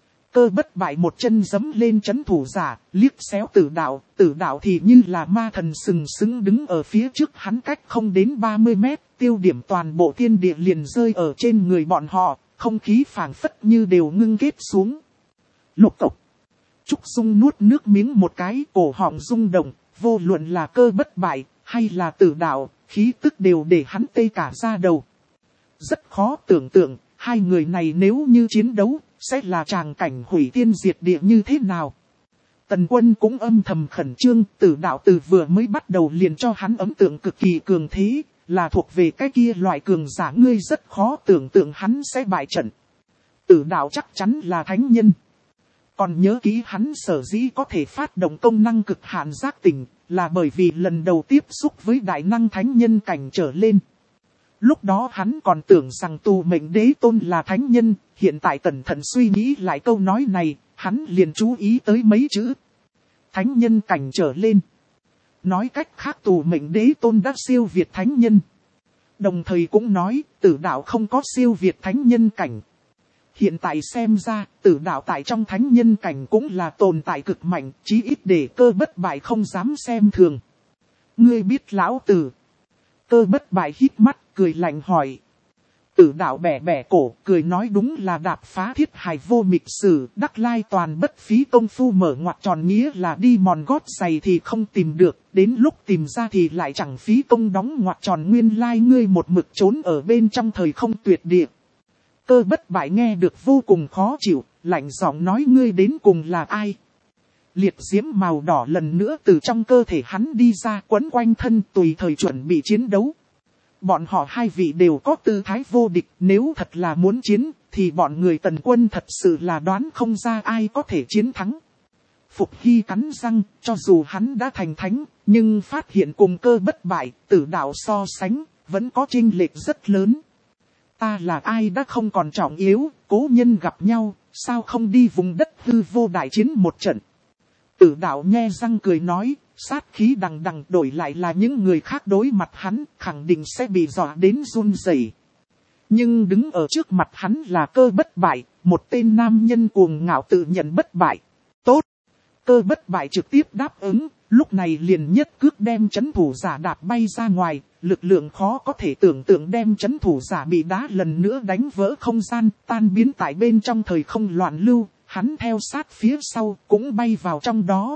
Speaker 1: Cơ bất bại một chân giẫm lên trấn thủ giả, liếc xéo Tử Đạo thì như là ma thần sừng sững đứng ở phía trước hắn cách không đến 30 mét, tiêu điểm toàn bộ thiên địa liền rơi ở trên người bọn họ, không khí phảng phất như đều ngưng kết xuống. Lục cộc. Trúc Dung nuốt nước miếng một cái, cổ họng rung động, vô luận là cơ bất bại, hay là Tử Đạo. Khí tức đều để hắn tê cả da đầu. Rất khó tưởng tượng, hai người này nếu như chiến đấu, sẽ là tràng cảnh hủy thiên diệt địa như thế nào. Tần Quân cũng âm thầm khẩn trương, Tử Đạo từ vừa mới bắt đầu liền cho hắn ấn tượng cực kỳ cường thế, là thuộc về cái kia loại cường giả ngươi rất khó tưởng tượng hắn sẽ bại trận. Tử Đạo chắc chắn là thánh nhân. Còn nhớ kỹ hắn sở dĩ có thể phát động công năng cực hạn giác tỉnh, là bởi vì lần đầu tiếp xúc với đại năng thánh nhân cảnh trở lên. Lúc đó hắn còn tưởng rằng tù mệnh đế tôn là thánh nhân, hiện tại cẩn thận suy nghĩ lại câu nói này, hắn liền chú ý tới mấy chữ. Thánh nhân cảnh trở lên. Nói cách khác tù mệnh đế tôn đã siêu việt thánh nhân. Đồng thời cũng nói, Tử Đạo không có siêu việt thánh nhân cảnh. Hiện tại xem ra, Tử Đạo tại trong thánh nhân cảnh cũng là tồn tại cực mạnh, chí ít để cơ bất bại không dám xem thường. Ngươi biết lão tử. Cơ bất bại hít mắt, cười lạnh hỏi. Tử Đạo bẻ bẻ cổ, cười nói đúng là đạp phá thiết hài vô mịch sử, đắc lai toàn bất phí công phu mở ngoặc tròn nghĩa là đi mòn gót giày thì không tìm được, đến lúc tìm ra thì lại chẳng phí công đóng ngoặc tròn nguyên lai ngươi một mực trốn ở bên trong thời không tuyệt địa. Cơ bất bại nghe được vô cùng khó chịu, lạnh giọng nói ngươi đến cùng là ai. Liệt diễm màu đỏ lần nữa từ trong cơ thể hắn đi ra quấn quanh thân tùy thời chuẩn bị chiến đấu. Bọn họ hai vị đều có tư thái vô địch, nếu thật là muốn chiến, thì bọn người Tần Quân thật sự là đoán không ra ai có thể chiến thắng. Phục Hy cắn răng, cho dù hắn đã thành thánh, nhưng phát hiện cùng cơ bất bại, Tử Đạo so sánh, vẫn có chênh lệch rất lớn. Ta là ai đã không còn trọng yếu, cố nhân gặp nhau, sao không đi vùng đất hư vô đại chiến một trận. Tử Đạo nhe răng cười nói, sát khí đằng đằng đổi lại là những người khác đối mặt hắn, khẳng định sẽ bị dọa đến run rẩy. Nhưng đứng ở trước mặt hắn là cơ bất bại, một tên nam nhân cuồng ngạo tự nhận bất bại. Tốt! Cơ bất bại trực tiếp đáp ứng, lúc này liền nhất cước đem trấn thủ giả đạp bay ra ngoài, lực lượng khó có thể tưởng tượng đem trấn thủ giả bị đá lần nữa đánh vỡ không gian, tan biến tại bên trong thời không loạn lưu, hắn theo sát phía sau cũng bay vào trong đó.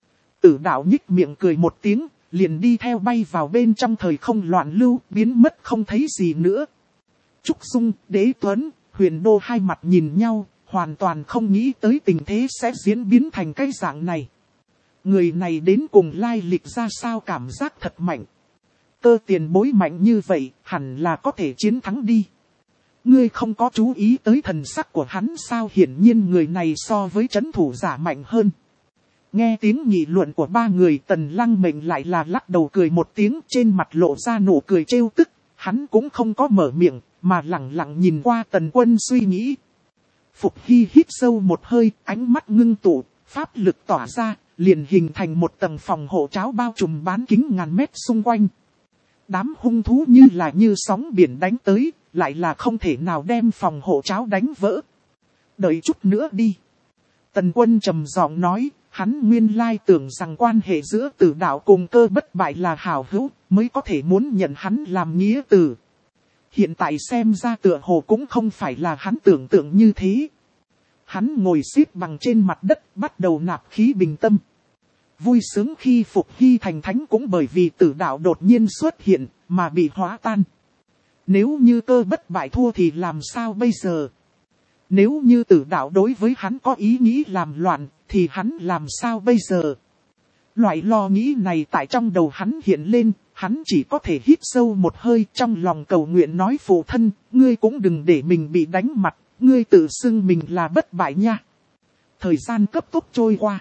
Speaker 1: Tử đạo nhích miệng cười một tiếng, liền đi theo bay vào bên trong thời không loạn lưu, biến mất không thấy gì nữa. Trúc Dung, Đế Tuấn, Huyền Đô hai mặt nhìn nhau, hoàn toàn không nghĩ tới tình thế sẽ diễn biến thành cái dạng này. Người này đến cùng lai lịch ra sao, cảm giác thật mạnh. Cơ tiền bối mạnh như vậy, hẳn là có thể chiến thắng đi. Ngươi không có chú ý tới thần sắc của hắn sao? Hiển nhiên người này so với trấn thủ giả mạnh hơn. Nghe tiếng nghị luận của ba người, Tần Lăng Mệnh lại là lắc đầu cười một tiếng, trên mặt lộ ra nụ cười trêu tức. Hắn cũng không có mở miệng, mà lặng lặng nhìn qua Tần Quân suy nghĩ. Phục Hy hít sâu một hơi, ánh mắt ngưng tụ, pháp lực tỏa ra, liền hình thành một tầng phòng hộ tráo bao trùm bán kính ngàn mét xung quanh. Đám hung thú như là như sóng biển đánh tới, lại là không thể nào đem phòng hộ tráo đánh vỡ. Đợi chút nữa đi. Tần Quân trầm giọng nói, hắn nguyên lai tưởng rằng quan hệ giữa Tử Đạo cùng Cơ Bất Bại là hảo hữu, mới có thể muốn nhận hắn làm nghĩa tử. Hiện tại xem ra tựa hồ cũng không phải là hắn tưởng tượng như thế. Hắn ngồi xếp bằng trên mặt đất, bắt đầu nạp khí bình tâm. Vui sướng khi Phục Hy thành thánh cũng bởi vì Tử Đạo đột nhiên xuất hiện, mà bị hóa tan. Nếu như Cơ Bất Bại thua thì làm sao bây giờ? Nếu như Tử Đạo đối với hắn có ý nghĩ làm loạn, thì hắn làm sao bây giờ? Loại lo nghĩ này tại trong đầu hắn hiện lên, hắn chỉ có thể hít sâu một hơi, trong lòng cầu nguyện nói: phụ thân, ngươi cũng đừng để mình bị đánh mặt, ngươi tự xưng mình là bất bại nha. Thời gian cấp tốc trôi qua.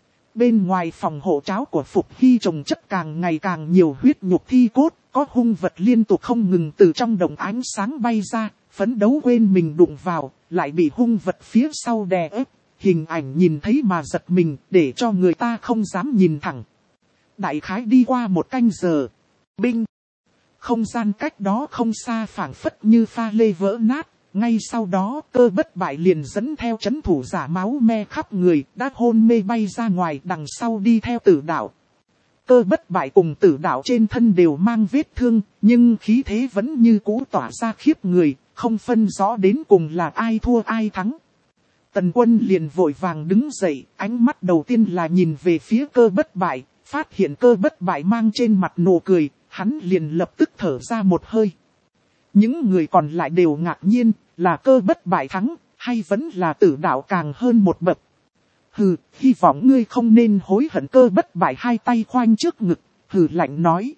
Speaker 1: Bên ngoài phòng hộ tráo của Phục Hy trồng chất càng ngày càng nhiều huyết nhục thi cốt, có hung vật liên tục không ngừng từ trong đồng ánh sáng bay ra, phấn đấu quên mình đụng vào, lại bị hung vật phía sau đè ép. Hình ảnh nhìn thấy mà giật mình, để cho người ta không dám nhìn thẳng. Đại khái đi qua một canh giờ. Binh! Không gian cách đó không xa phảng phất như pha lê vỡ nát. Ngay sau đó Cơ Bất Bại liền dẫn theo trấn thủ giả máu me khắp người, đã hôn mê bay ra ngoài, đằng sau đi theo Tử Đạo. Cơ Bất Bại cùng Tử Đạo trên thân đều mang vết thương, nhưng khí thế vẫn như cũ tỏa ra khiếp người, không phân rõ đến cùng là ai thua ai thắng. Tần Quân liền vội vàng đứng dậy, ánh mắt đầu tiên là nhìn về phía Cơ Bất Bại, phát hiện Cơ Bất Bại mang trên mặt nụ cười, hắn liền lập tức thở ra một hơi. Những người còn lại đều ngạc nhiên, là Cơ Bất Bại thắng, hay vẫn là Tử Đạo càng hơn một bậc. Hừ, hy vọng ngươi không nên hối hận. Cơ Bất Bại hai tay khoanh trước ngực, hừ lạnh nói.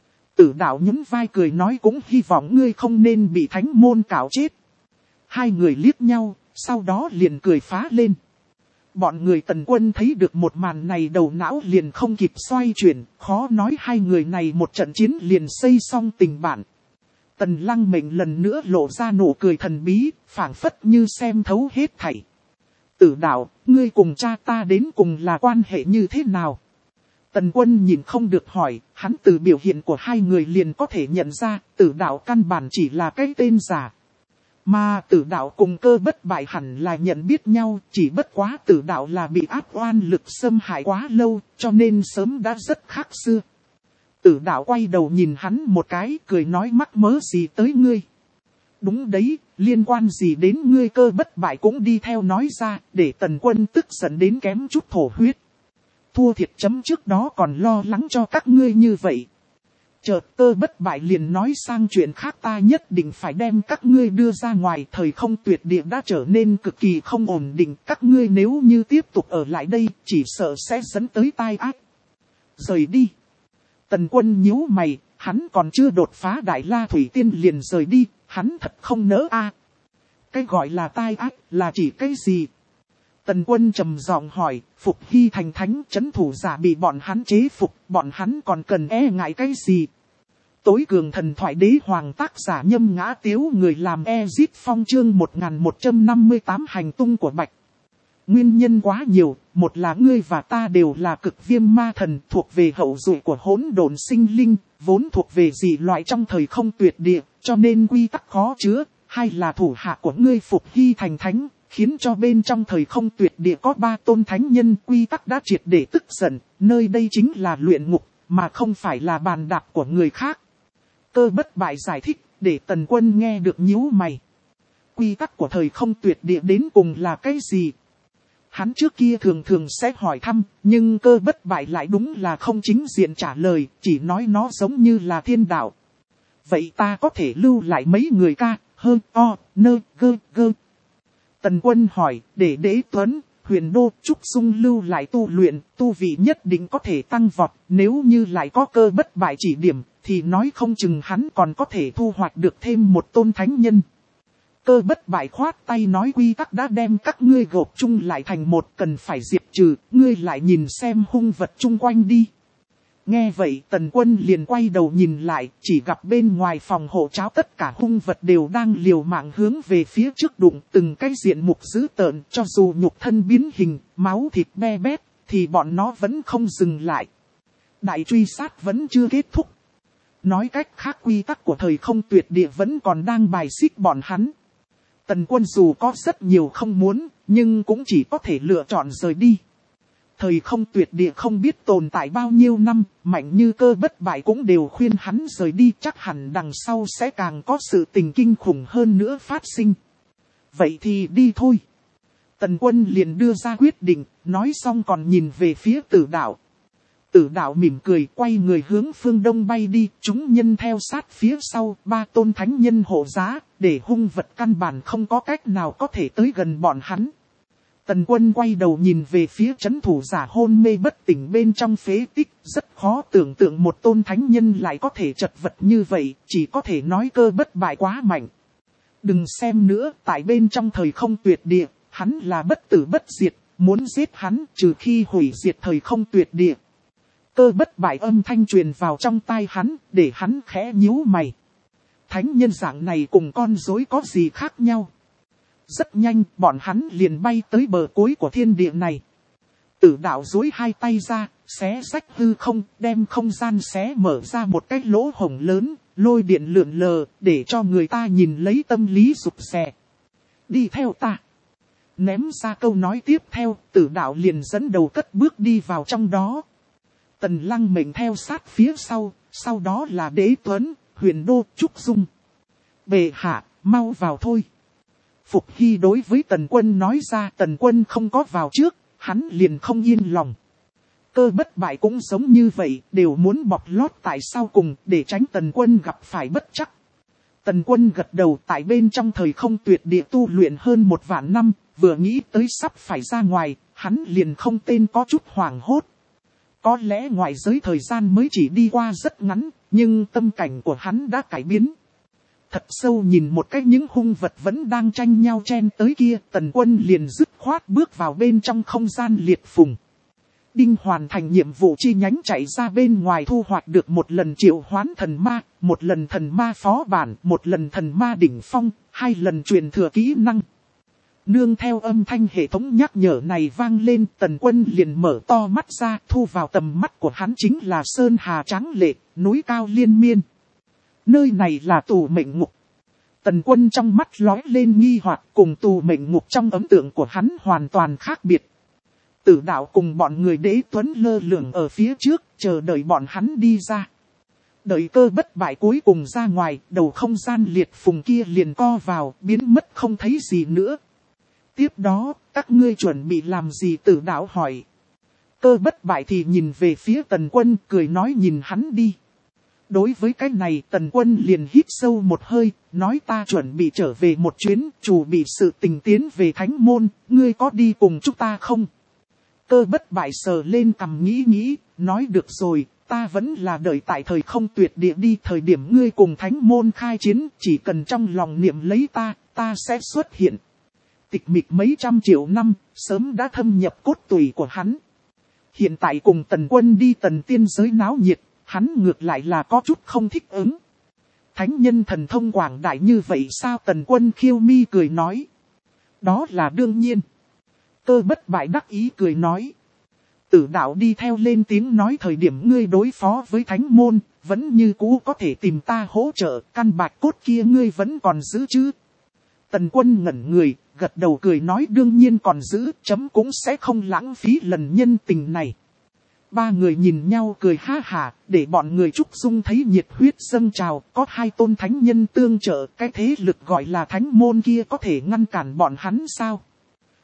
Speaker 1: Tử Đạo nhún vai cười nói, cũng hy vọng ngươi không nên bị thánh môn cạo chết. Hai người liếc nhau, sau đó liền cười phá lên. Bọn người Tần Quân thấy được một màn này đầu não liền không kịp xoay chuyển, khó nói hai người này một trận chiến liền xây xong tình bạn. Tần Lăng Mệnh lần nữa lộ ra nụ cười thần bí, phảng phất như xem thấu hết thảy. Tử Đạo, ngươi cùng cha ta đến cùng là quan hệ như thế nào? Tần Quân nhìn không được hỏi, hắn từ biểu hiện của hai người liền có thể nhận ra, Tử Đạo căn bản chỉ là cái tên giả. Mà Tử Đạo cùng Cơ Bất Bại hẳn là nhận biết nhau, chỉ bất quá Tử Đạo là bị áp oan lực xâm hại quá lâu, cho nên sớm đã rất khác xưa. Tử Đạo quay đầu nhìn hắn một cái, cười nói, mắc mớ gì tới ngươi? Đúng đấy, liên quan gì đến ngươi? Cơ Bất Bại cũng đi theo nói ra, để Tần Quân tức giận đến kém chút thổ huyết. Thua thiệt chấm trước đó còn lo lắng cho các ngươi như vậy. Chợt Cơ Bất Bại liền nói sang chuyện khác, ta nhất định phải đem các ngươi đưa ra ngoài. Thời không tuyệt địa đã trở nên cực kỳ không ổn định, các ngươi nếu như tiếp tục ở lại đây, chỉ sợ sẽ dẫn tới tai ác. Rời đi. Tần Quân nhíu mày, hắn còn chưa đột phá Đại La Thủy Tiên liền rời đi, hắn thật không nỡ a. Cái gọi là tai ác là chỉ cái gì? Tần Quân trầm giọng hỏi, Phục Hy thành thánh, trấn thủ giả bị bọn hắn chế phục, bọn hắn còn cần e ngại cái gì? Tối cường thần thoại đế hoàng tác giả Nhâm Ngã Tiếu, người làm Ezit Phong, chương 1158 hành tung của Bạch. Nguyên nhân quá nhiều, một là ngươi và ta đều là cực viêm ma thần, thuộc về hậu duệ của hỗn độn sinh linh, vốn thuộc về dị loại trong thời không tuyệt địa, cho nên quy tắc khó chứa. Hai là thủ hạ của ngươi Phục Hy thành thánh, khiến cho bên trong thời không tuyệt địa có 3 tôn thánh nhân, quy tắc đã triệt để tức giận, nơi đây chính là luyện ngục, mà không phải là bàn đạp của người khác. Cơ Bất Bại giải thích, để Tần Quân nghe được nhíu mày. Quy tắc của thời không tuyệt địa đến cùng là cái gì? Hắn trước kia thường thường sẽ hỏi thăm, nhưng Cơ Bất Bại lại đúng là không chính diện trả lời, chỉ nói nó giống như là thiên đạo. Vậy ta có thể lưu lại mấy người ca, hơ, o, nơ, gơ, gơ. Tần Quân hỏi, để Đế Tuấn, Huyền Đô, Trúc Dung lưu lại tu luyện, tu vị nhất định có thể tăng vọt, nếu như lại có Cơ Bất Bại chỉ điểm, thì nói không chừng hắn còn có thể thu hoạch được thêm một tôn thánh nhân. Cơ Bất Bại khoát tay nói quy tắc đã đem các ngươi gộp chung lại thành một, cần phải diệt trừ, ngươi lại nhìn xem hung vật chung quanh đi. Nghe vậy Tần Quân liền quay đầu nhìn lại, chỉ gặp bên ngoài phòng hộ cháo tất cả hung vật đều đang liều mạng hướng về phía trước đụng, từng cái diện mục dữ tợn, cho dù nhục thân biến hình, máu thịt be bét, thì bọn nó vẫn không dừng lại. Đại truy sát vẫn chưa kết thúc. Nói cách khác quy tắc của thời không tuyệt địa vẫn còn đang bài xích bọn hắn. Tần Quân dù có rất nhiều không muốn, nhưng cũng chỉ có thể lựa chọn rời đi. Thời không tuyệt địa không biết tồn tại bao nhiêu năm, mạnh như Cơ Bất Bại cũng đều khuyên hắn rời đi, chắc hẳn đằng sau sẽ càng có sự tình kinh khủng hơn nữa phát sinh. Vậy thì đi thôi. Tần Quân liền đưa ra quyết định, nói xong còn nhìn về phía Tử Đạo. Tử Đạo mỉm cười quay người hướng phương đông bay đi, chúng nhân theo sát phía sau, 3 tôn thánh nhân hộ giá, để hung vật căn bản không có cách nào có thể tới gần bọn hắn. Tần Quân quay đầu nhìn về phía trấn thủ giả hôn mê bất tỉnh bên trong phế tích, rất khó tưởng tượng một tôn thánh nhân lại có thể chật vật như vậy, chỉ có thể nói Cơ Bất Bại quá mạnh. Đừng xem nữa, tại bên trong thời không tuyệt địa, hắn là bất tử bất diệt, muốn giết hắn trừ khi hủy diệt thời không tuyệt địa. Cơ Bất Bại âm thanh truyền vào trong tai hắn, để hắn khẽ nhíu mày. Thánh nhân dạng này cùng con rối có gì khác nhau? Rất nhanh, bọn hắn liền bay tới bờ cuối của thiên địa này. Tử Đạo duỗi hai tay ra, xé rách hư không, đem không gian xé mở ra một cái lỗ hổng lớn, lôi điện lượn lờ, để cho người ta nhìn lấy tâm lý rụt rè. Đi theo ta. Ném ra câu nói tiếp theo, Tử Đạo liền dẫn đầu cất bước đi vào trong đó. Tần Lăng Mệnh theo sát phía sau đó là Đế Tuấn, Huyền Đô, Trúc Dung. Bệ hạ, mau vào thôi. Phục Hy đối với Tần Quân nói ra, Tần Quân không có vào trước, hắn liền không yên lòng. Cơ Bất Bại cũng giống như vậy, đều muốn bọc lót tại sau cùng, để tránh Tần Quân gặp phải bất trắc. Tần Quân gật đầu, tại bên trong thời không tuyệt địa tu luyện hơn 1 vạn năm, vừa nghĩ tới sắp phải ra ngoài, hắn liền không tên có chút hoảng hốt. Có lẽ ngoại giới thời gian mới chỉ đi qua rất ngắn, nhưng tâm cảnh của hắn đã cải biến. Thật sâu nhìn một cách những hung vật vẫn đang tranh nhau chen tới kia, Tần Quân liền dứt khoát bước vào bên trong không gian liệt phùng. Đinh hoàn thành nhiệm vụ chi nhánh chạy ra bên ngoài thu hoạch được 1 lần triệu hoán thần ma, 1 lần thần ma phó bản, 1 lần thần ma đỉnh phong, 2 lần truyền thừa kỹ năng. Nương theo âm thanh hệ thống nhắc nhở này vang lên, Tần Quân liền mở to mắt ra, thu vào tầm mắt của hắn chính là sơn hà tráng lệ, núi cao liên miên. Nơi này là tù mệnh ngục. Tần Quân trong mắt lóe lên nghi hoặc, cùng tù mệnh ngục trong ấn tượng của hắn hoàn toàn khác biệt. Tử Đạo cùng bọn người Đế Tuấn lơ lửng ở phía trước, chờ đợi bọn hắn đi ra. Đợi Cơ Bất Bại cuối cùng ra ngoài, đầu không gian liệt phùng kia liền co vào, biến mất không thấy gì nữa. Tiếp đó, các ngươi chuẩn bị làm gì? Tử Đạo hỏi. Cơ Bất Bại thì nhìn về phía Tần Quân, cười nói nhìn hắn đi. Đối với cái này Tần Quân liền hít sâu một hơi, nói ta chuẩn bị trở về một chuyến, chủ bị sự tình tiến về Thánh Môn, ngươi có đi cùng chúng ta không? Cơ Bất Bại sờ lên cằm nghĩ, nói được rồi, ta vẫn là đợi tại thời không tuyệt địa đi, thời điểm ngươi cùng Thánh Môn khai chiến, chỉ cần trong lòng niệm lấy ta sẽ xuất hiện. Tịch mịch mấy trăm triệu năm, sớm đã thâm nhập cốt tủy của hắn. Hiện tại cùng Tần Quân đi Tần Tiên giới náo nhiệt, hắn ngược lại là có chút không thích ứng. Thánh nhân thần thông quảng đại như vậy sao? Tần Quân khiêu mi cười nói. Đó là đương nhiên. Cơ Bất Bại đắc ý cười nói. Tử Đạo đi theo lên tiếng nói thời điểm ngươi đối phó với Thánh Môn, vẫn như cũ có thể tìm ta hỗ trợ, căn bạch cốt kia ngươi vẫn còn giữ chứ? Tần Quân ngẩn người, gật đầu cười nói đương nhiên còn giữ, chấm cũng sẽ không lãng phí lần nhân tình này. 3 người nhìn nhau cười ha hả, để bọn người Trúc Dung thấy nhiệt huyết dâng trào, có 2 tôn thánh nhân tương trợ, cái thế lực gọi là Thánh Môn kia có thể ngăn cản bọn hắn sao?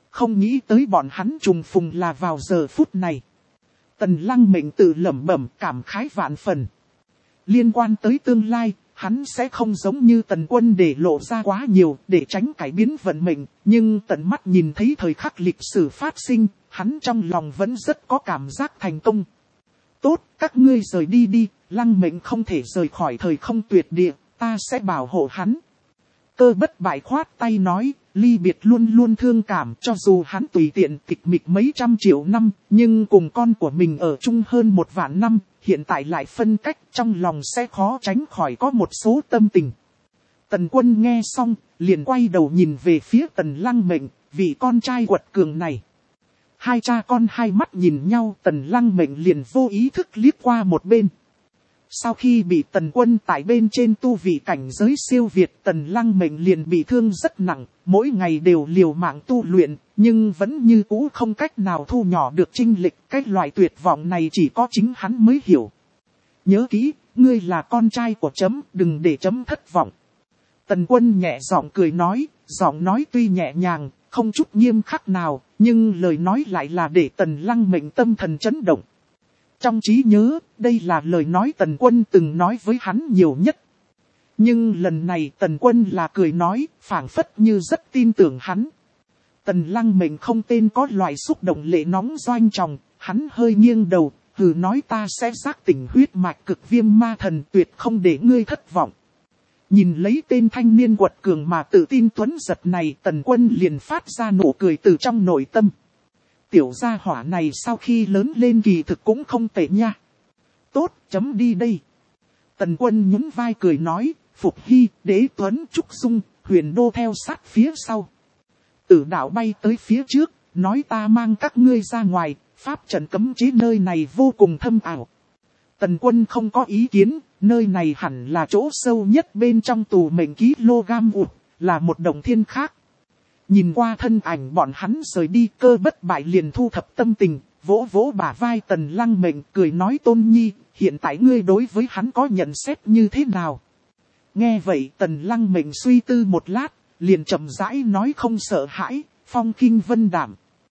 Speaker 1: Không nghĩ tới bọn hắn trùng phùng là vào giờ phút này. Tần Lăng Mệnh tự lẩm bẩm cảm khái vạn phần. Liên quan tới tương lai, hắn sẽ không giống như Tần Quân để lộ ra quá nhiều để tránh cải biến vận mệnh. Nhưng tận mắt nhìn thấy thời khắc lịch sử phát sinh, hắn trong lòng vẫn rất có cảm giác thành công. Tốt, các ngươi rời đi đi, Lăng Mệnh không thể rời khỏi thời không tuyệt địa, ta sẽ bảo hộ hắn. Cơ Bất Bại khoát tay nói, ly biệt luôn luôn thương cảm, cho dù hắn tùy tiện tịch mịch mấy trăm triệu năm, nhưng cùng con của mình ở chung hơn 1 vạn năm, hiện tại lại phân cách, trong lòng sẽ khó tránh khỏi có một số tâm tình. Tần Quân nghe xong, liền quay đầu nhìn về phía Tần Lăng Mệnh, vị con trai quật cường này. Hai cha con hai mắt nhìn nhau, Tần Lăng Mệnh liền vô ý thức liếc qua một bên. Sau khi bị Tần Quân tại bên trên tu vị cảnh giới siêu việt, Tần Lăng Mệnh liền bị thương rất nặng, mỗi ngày đều liều mạng tu luyện, nhưng vẫn như cũ không cách nào thu nhỏ được chênh lệch. Cái loại tuyệt vọng này chỉ có chính hắn mới hiểu. Nhớ kỹ, ngươi là con trai của chấm, đừng để chấm thất vọng. Tần Quân nhẹ giọng cười nói, giọng nói tuy nhẹ nhàng, không chút nghiêm khắc nào, nhưng lời nói lại là để Tần Lăng Mệnh tâm thần chấn động. Trong trí nhớ, đây là lời nói Tần Quân từng nói với hắn nhiều nhất. Nhưng lần này Tần Quân là cười nói, phảng phất như rất tin tưởng hắn. Tần Lăng Mệnh không tên có loại xúc động lệ nóng doanh tròng, hắn hơi nghiêng đầu, hừ nói ta sẽ giác tỉnh huyết mạch cực viêm ma thần, tuyệt không để ngươi thất vọng. Nhìn lấy tên thanh niên quật cường mà tự tin tuấn giật này, Tần Quân liền phát ra nụ cười từ trong nội tâm. Tiểu gia hỏa này sau khi lớn lên kỳ thực cũng không tệ nha. Tốt, chấm đi đây. Tần Quân nhún vai cười nói, Phục Hy, Đế Tuấn, Trúc Dung, Huyền Đô theo sát phía sau. Tử Đạo bay tới phía trước, nói ta mang các ngươi ra ngoài, pháp trận cấm chế nơi này vô cùng thâm ảo. Tần Quân không có ý kiến, nơi này hẳn là chỗ sâu nhất bên trong tù mệnh kg ụt, là một động thiên khác. Nhìn qua thân ảnh bọn hắn rời đi, Cơ Bất Bại liền thu thập tâm tình, vỗ vỗ bả vai Tần Lăng Mệnh, cười nói Tôn Nhi, hiện tại ngươi đối với hắn có nhận xét như thế nào? Nghe vậy Tần Lăng Mệnh suy tư một lát, liền chậm rãi nói không sợ hãi, phong kinh vân đảm.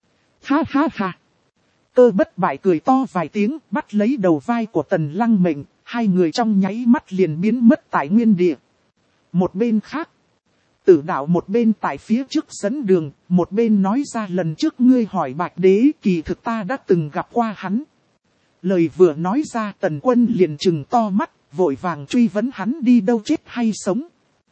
Speaker 1: Ha ha ha! Cơ Bất Bại cười to vài tiếng, bắt lấy đầu vai của Tần Lăng Mệnh, hai người trong nháy mắt liền biến mất tại nguyên địa. Một bên khác, Tử Đạo một bên tại phía trước dẫn đường, một bên nói ra lần trước ngươi hỏi Bạch Đế, kỳ thực ta đã từng gặp qua hắn. Lời vừa nói ra Tần Quân liền trừng to mắt, vội vàng truy vấn hắn đi đâu chết hay sống.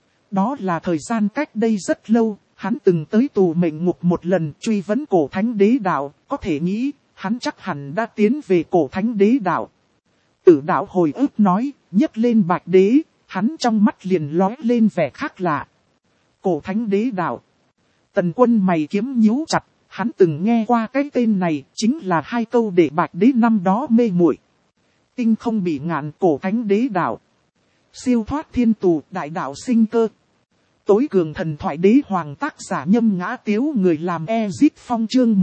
Speaker 1: Đó là thời gian cách đây rất lâu, hắn từng tới tù mệnh ngục một lần truy vấn cổ thánh đế đạo, có thể nghĩ, hắn chắc hẳn đã tiến về cổ thánh đế đạo. Tử Đạo hồi ức nói, nhấc lên Bạch Đế, hắn trong mắt liền lóe lên vẻ khác lạ. Cổ thánh đế đạo. Tần Quân mày kiếm nhíu chặt, hắn từng nghe qua cái tên này, chính là hai câu để Bạch Đế năm đó mê muội. Tinh không bị ngạn, cổ thánh đế đạo. Siêu thoát thiên tù, đại đạo sinh cơ. Tối cường thần thoại đế hoàng, tác giả Nhâm Ngã Tiếu, người làm Ezit Phong, chương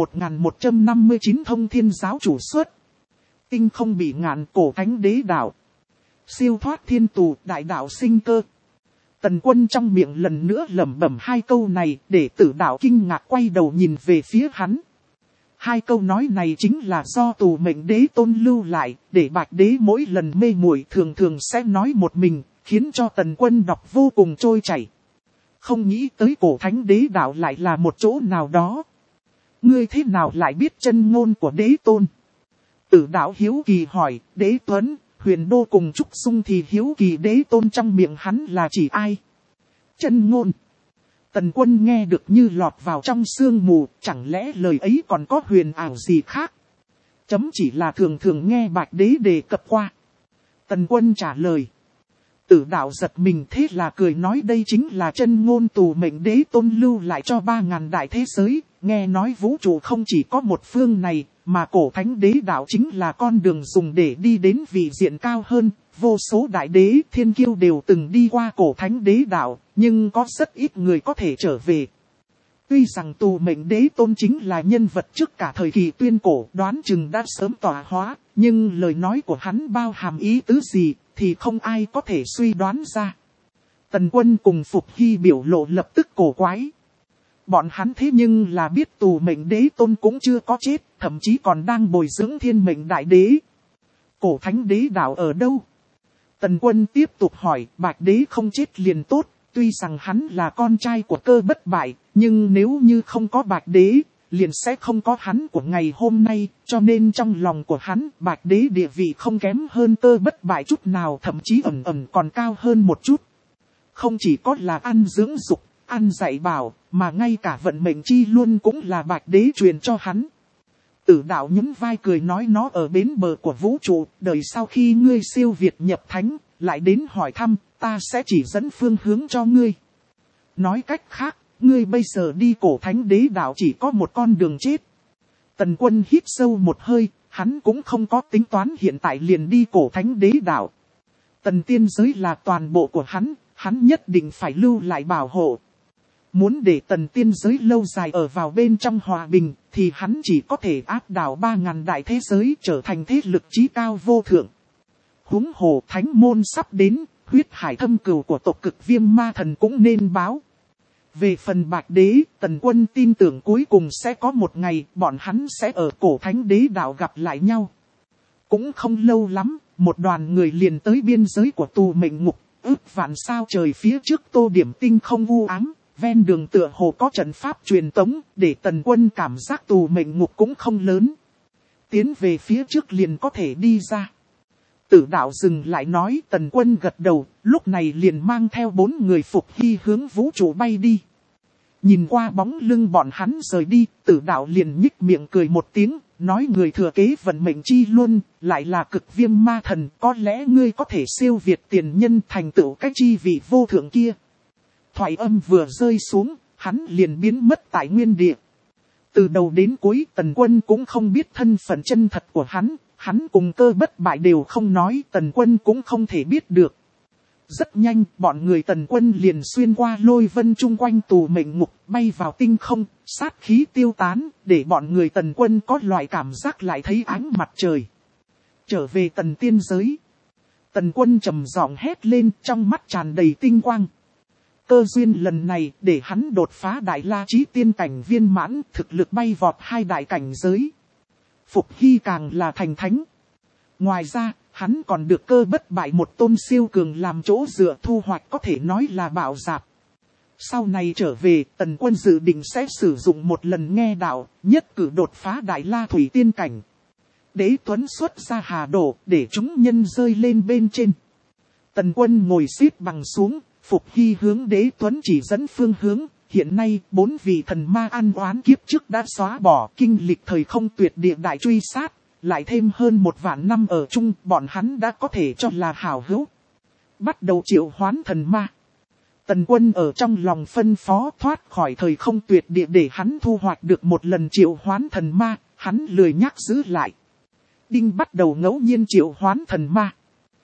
Speaker 1: 1159, thông thiên giáo chủ xuất. Tinh không bị ngạn, cổ thánh đế đạo. Siêu thoát thiên tù, đại đạo sinh cơ. Tần Quân trong miệng lần nữa lẩm bẩm hai câu này, để Tử Đạo kinh ngạc quay đầu nhìn về phía hắn. Hai câu nói này chính là do tù mệnh đế tôn lưu lại, để Bạch Đế mỗi lần mê muội thường thường sẽ nói một mình, khiến cho Tần Quân đọc vô cùng trôi chảy. Không nghĩ tới cổ thánh đế đạo lại là một chỗ nào đó. Ngươi thế nào lại biết chân ngôn của đế tôn? Tử Đạo hiếu kỳ hỏi, Đế Tuấn, Huyền Đô cùng Trúc Dung thì hiếu kỳ đế tôn trong miệng hắn là chỉ ai? Chân ngôn. Tần Quân nghe được như lọt vào trong sương mù, chẳng lẽ lời ấy còn có huyền ảo gì khác? Chấm chỉ là thường thường nghe Bạch Đế đề cập qua. Tần Quân trả lời. Tử Đạo giật mình, thế là cười nói đây chính là chân ngôn tù mệnh đế tôn lưu lại cho 3.000 đại thế giới. Nghe nói vũ trụ không chỉ có một phương này, mà cổ thánh đế đạo chính là con đường dùng để đi đến vị diện cao hơn. Vô số đại đế thiên kiêu đều từng đi qua cổ thánh đế đạo, nhưng có rất ít người có thể trở về. Tuy rằng tù mệnh đế tôn chính là nhân vật trước cả thời kỳ tuyên cổ, đoán chừng đã sớm tọa hóa, nhưng lời nói của hắn bao hàm ý tứ gì thì không ai có thể suy đoán ra. Tần Quân cùng Phục Hy biểu lộ lập tức cổ quái. Bọn hắn thế nhưng là biết tù mệnh đế tôn cũng chưa có chết, thậm chí còn đang bồi dưỡng thiên mệnh đại đế. Cổ thánh đế đạo ở đâu? Tần Quân tiếp tục hỏi. Bạch đế không chết liền tốt, tuy rằng hắn là con trai của Cơ Bất Bại, nhưng nếu như không có Bạch đế, liền sẽ không có hắn của ngày hôm nay, cho nên trong lòng của hắn, Bạch đế địa vị không kém hơn Cơ Bất Bại chút nào, thậm chí ẩn ẩn còn cao hơn một chút. Không chỉ có là ăn dưỡng dục, ăn dạy bảo, mà ngay cả vận mệnh chi luôn cũng là Bạch đế truyền cho hắn. Tử đạo nhún vai cười nói, nó ở bến bờ của vũ trụ, đợi sau khi ngươi siêu việt nhập thánh, lại đến hỏi thăm, ta sẽ chỉ dẫn phương hướng cho ngươi. Nói cách khác, ngươi bây giờ đi cổ thánh đế đạo chỉ có một con đường chết. Tần Quân hít sâu một hơi, hắn cũng không có tính toán hiện tại liền đi cổ thánh đế đạo. Tần tiên giới là toàn bộ của hắn nhất định phải lưu lại bảo hộ. Muốn để tần tiên giới lâu dài ở vào bên trong hòa bình, thì hắn chỉ có thể áp đảo 3.000 đại thế giới trở thành thế lực chí cao vô thượng. Huống hồ thánh môn sắp đến, huyết hải thâm cừu của tộc Cực Viêm Ma Thần cũng nên báo. Về phần Bạch đế, Tần Quân tin tưởng cuối cùng sẽ có một ngày bọn hắn sẽ ở cổ thánh đế đạo gặp lại nhau. Cũng không lâu lắm, một đoàn người liền tới biên giới của tù mệnh ngục, ước vạn sao trời phía trước tô điểm tinh không u ám. Ven đường tựa hồ có trận pháp truyền tống, để Tần Quân cảm giác tù mệnh ngục cũng không lớn. Tiến về phía trước liền có thể đi ra. Tử đạo dừng lại nói. Tần Quân gật đầu, lúc này liền mang theo 4 người Phục Hy hướng vũ trụ bay đi. Nhìn qua bóng lưng bọn hắn rời đi, tử đạo liền nhích miệng cười một tiếng, nói người thừa kế vận mệnh chi luôn, lại là Cực Viêm Ma Thần, có lẽ ngươi có thể siêu việt tiền nhân thành tựu cái chi vị vô thượng kia. Thoại âm vừa rơi xuống, hắn liền biến mất tại nguyên địa. Từ đầu đến cuối Tần Quân cũng không biết thân phận chân thật của hắn cùng Cơ Bất Bại đều không nói, Tần Quân cũng không thể biết được. Rất nhanh, bọn người Tần Quân liền xuyên qua lôi vân chung quanh tù mệnh ngục, bay vào tinh không, sát khí tiêu tán, để bọn người Tần Quân có loại cảm giác lại thấy ánh mặt trời. Trở về Tần tiên giới. Tần Quân trầm giọng hét lên, trong mắt tràn đầy tinh quang. Cơ duyên lần này để hắn đột phá đại la chí tiên cảnh viên mãn, thực lực bay vọt 2 đại cảnh giới. Phục Hy càng là thành thánh. Ngoài ra, hắn còn được Cơ Bất Bại một tôn siêu cường làm chỗ dựa, thu hoạch có thể nói là bạo dạp. Sau này trở về, Tần Quân dự định sẽ sử dụng một lần nghe đạo, nhất cử đột phá đại la thủy tiên cảnh. Đế Tuấn xuất ra hà đổ, để chúng nhân rơi lên bên trên. Tần Quân ngồi xếp bằng xuống. Phục Hy hướng Đế Tuấn chỉ dẫn phương hướng, hiện nay 4 vị thần ma ăn oán kiếp trước đã xóa bỏ, kinh lịch thời không tuyệt địa đại truy sát, lại thêm hơn 1 vạn năm ở chung, bọn hắn đã có thể cho là hảo hữu. Bắt đầu triệu hoán thần ma. Tần Quân ở trong lòng phân phó thoát khỏi thời không tuyệt địa để hắn thu hoạch được một lần triệu hoán thần ma, hắn lười nhắc giữ lại. Đinh bắt đầu ngẫu nhiên triệu hoán thần ma.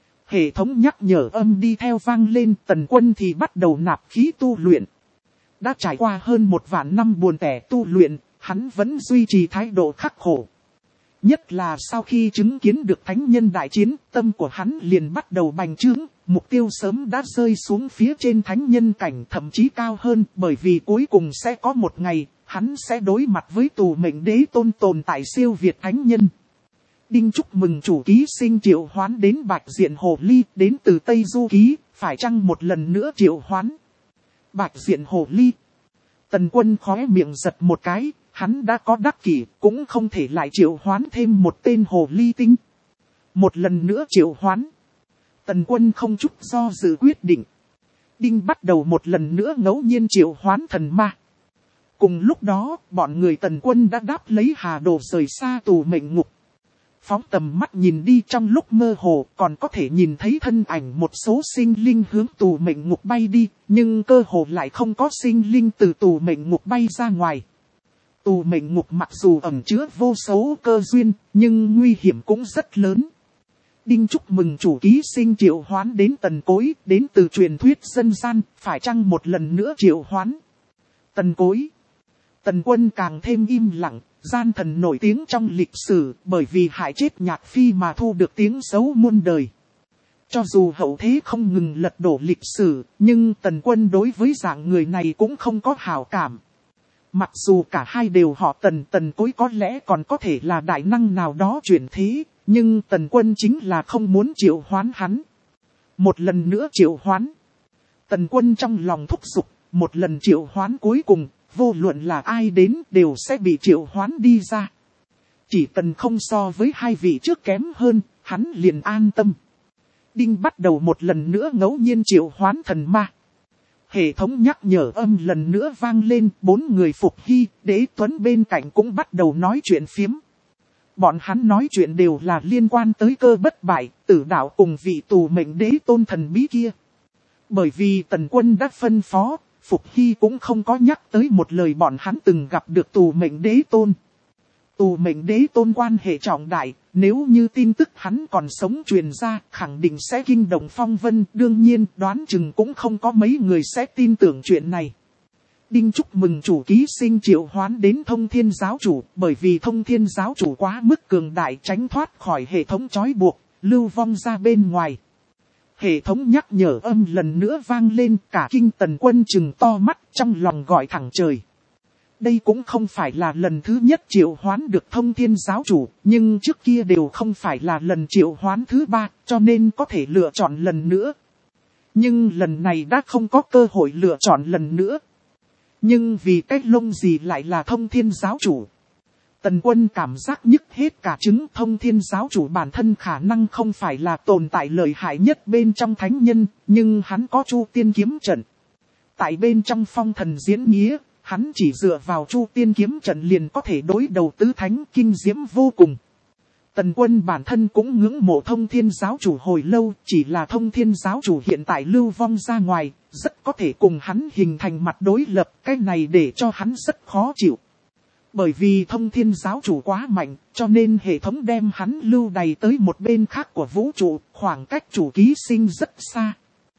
Speaker 1: Hệ thống nhắc nhở âm đi theo vang lên, Tần Quân thì bắt đầu nạp khí tu luyện. Đã trải qua hơn 1 vạn năm buồn tẻ tu luyện, hắn vẫn duy trì thái độ khắc khổ. Nhất là sau khi chứng kiến được thánh nhân đại chiến, tâm của hắn liền bắt đầu bành trướng, mục tiêu sớm đã rơi xuống phía trên thánh nhân cảnh, thậm chí cao hơn, bởi vì cuối cùng sẽ có một ngày, hắn sẽ đối mặt với tù mệnh đế tôn tồn tại siêu việt thánh nhân. Đinh chúc mừng chủ ký sinh triệu hoán đến Bạch Diện Hồ Ly, đến từ Tây Du Ký, phải chăng một lần nữa triệu hoán? Bạch Diện Hồ Ly. Tần Quân khóe miệng giật một cái, hắn đã có đắc kỷ, cũng không thể lại triệu hoán thêm một tên Hồ Ly tinh. Một lần nữa triệu hoán. Tần Quân không chút do dự quyết định. Đinh bắt đầu một lần nữa ngẫu nhiên triệu hoán thần ma. Cùng lúc đó, bọn người Tần Quân đã đáp lấy hà đồ rời xa tù mệnh ngục. Phóng tầm mắt nhìn đi, trong lúc mơ hồ còn có thể nhìn thấy thân ảnh một số sinh linh hướng tù mệnh ngục bay đi, nhưng cơ hồ lại không có sinh linh từ tù mệnh ngục bay ra ngoài. Tù mệnh ngục mặc dù ẩn chứa vô số cơ duyên, nhưng nguy hiểm cũng rất lớn. Đinh chúc mừng chủ ký sinh triệu hoán đến Tần Cối, đến từ truyền thuyết dân gian, phải chăng một lần nữa triệu hoán? Tần Cối. Tần Quân càng thêm im lặng. Gian thần nổi tiếng trong lịch sử bởi vì hại chết Nhạc Phi mà thu được tiếng xấu muôn đời. Cho dù hậu thế không ngừng lật đổ lịch sử, nhưng Tần Quân đối với dạng người này cũng không có hảo cảm. Mặc dù cả hai đều họ Tần, Tần Cối có lẽ còn có thể là đại năng nào đó chuyển thế, nhưng Tần Quân chính là không muốn triệu hoán hắn. Một lần nữa triệu hoán. Tần Quân trong lòng thúc giục, một lần triệu hoán cuối cùng, vô luận là ai đến đều sẽ bị triệu hoán đi ra. Chỉ cần không so với hai vị trước kém hơn, hắn liền an tâm. Đinh bắt đầu một lần nữa ngẫu nhiên triệu hoán thần ma. Hệ thống nhắc nhở âm lần nữa vang lên, 4 người Phục Hy, Đế Tuấn bên cạnh cũng bắt đầu nói chuyện phiếm. Bọn hắn nói chuyện đều là liên quan tới cơ bất bại, Tử Đạo cùng vị tù mệnh đế tôn thần bí kia. Bởi vì Tần Quân đã phân phó, Phục Hy cũng không có nhắc tới một lời bọn hắn từng gặp được tù mệnh đế tôn. Tù mệnh đế tôn quan hệ trọng đại, nếu như tin tức hắn còn sống truyền ra, khẳng định sẽ kinh động phong vân. Đương nhiên, đoán chừng cũng không có mấy người sẽ tin tưởng chuyện này. Đinh chúc mừng chủ ký sinh triệu hoán đến Thông Thiên giáo chủ, bởi vì Thông Thiên giáo chủ quá mức cường đại tránh thoát khỏi hệ thống trói buộc, lưu vong ra bên ngoài. Hệ thống nhắc nhở âm lần nữa vang lên, cả kinh Tần Quân chừng to mắt trong lòng gọi thẳng trời. Đây cũng không phải là lần thứ nhất triệu hoán được Thông Thiên giáo chủ, nhưng trước kia đều không phải là lần triệu hoán thứ 3, cho nên có thể lựa chọn lần nữa. Nhưng lần này đã không có cơ hội lựa chọn lần nữa. Nhưng vì cái lông gì lại là Thông Thiên giáo chủ? Tần Quân cảm giác nhức hết cả trứng. Thông Thiên giáo chủ bản thân khả năng không phải là tồn tại lợi hại nhất bên trong thánh nhân, nhưng hắn có Chu Tiên kiếm trận. Tại bên trong phong thần diễn nghĩa, hắn chỉ dựa vào Chu Tiên kiếm trận liền có thể đối đầu tứ thánh, kinh diễm vô cùng. Tần Quân bản thân cũng ngưỡng mộ Thông Thiên giáo chủ hồi lâu, chỉ là Thông Thiên giáo chủ hiện tại lưu vong ra ngoài, rất có thể cùng hắn hình thành mặt đối lập, cái này để cho hắn rất khó chịu. Bởi vì Thông Thiên giáo chủ quá mạnh, cho nên hệ thống đem hắn lưu đày tới một bên khác của vũ trụ, khoảng cách chủ ký sinh rất xa.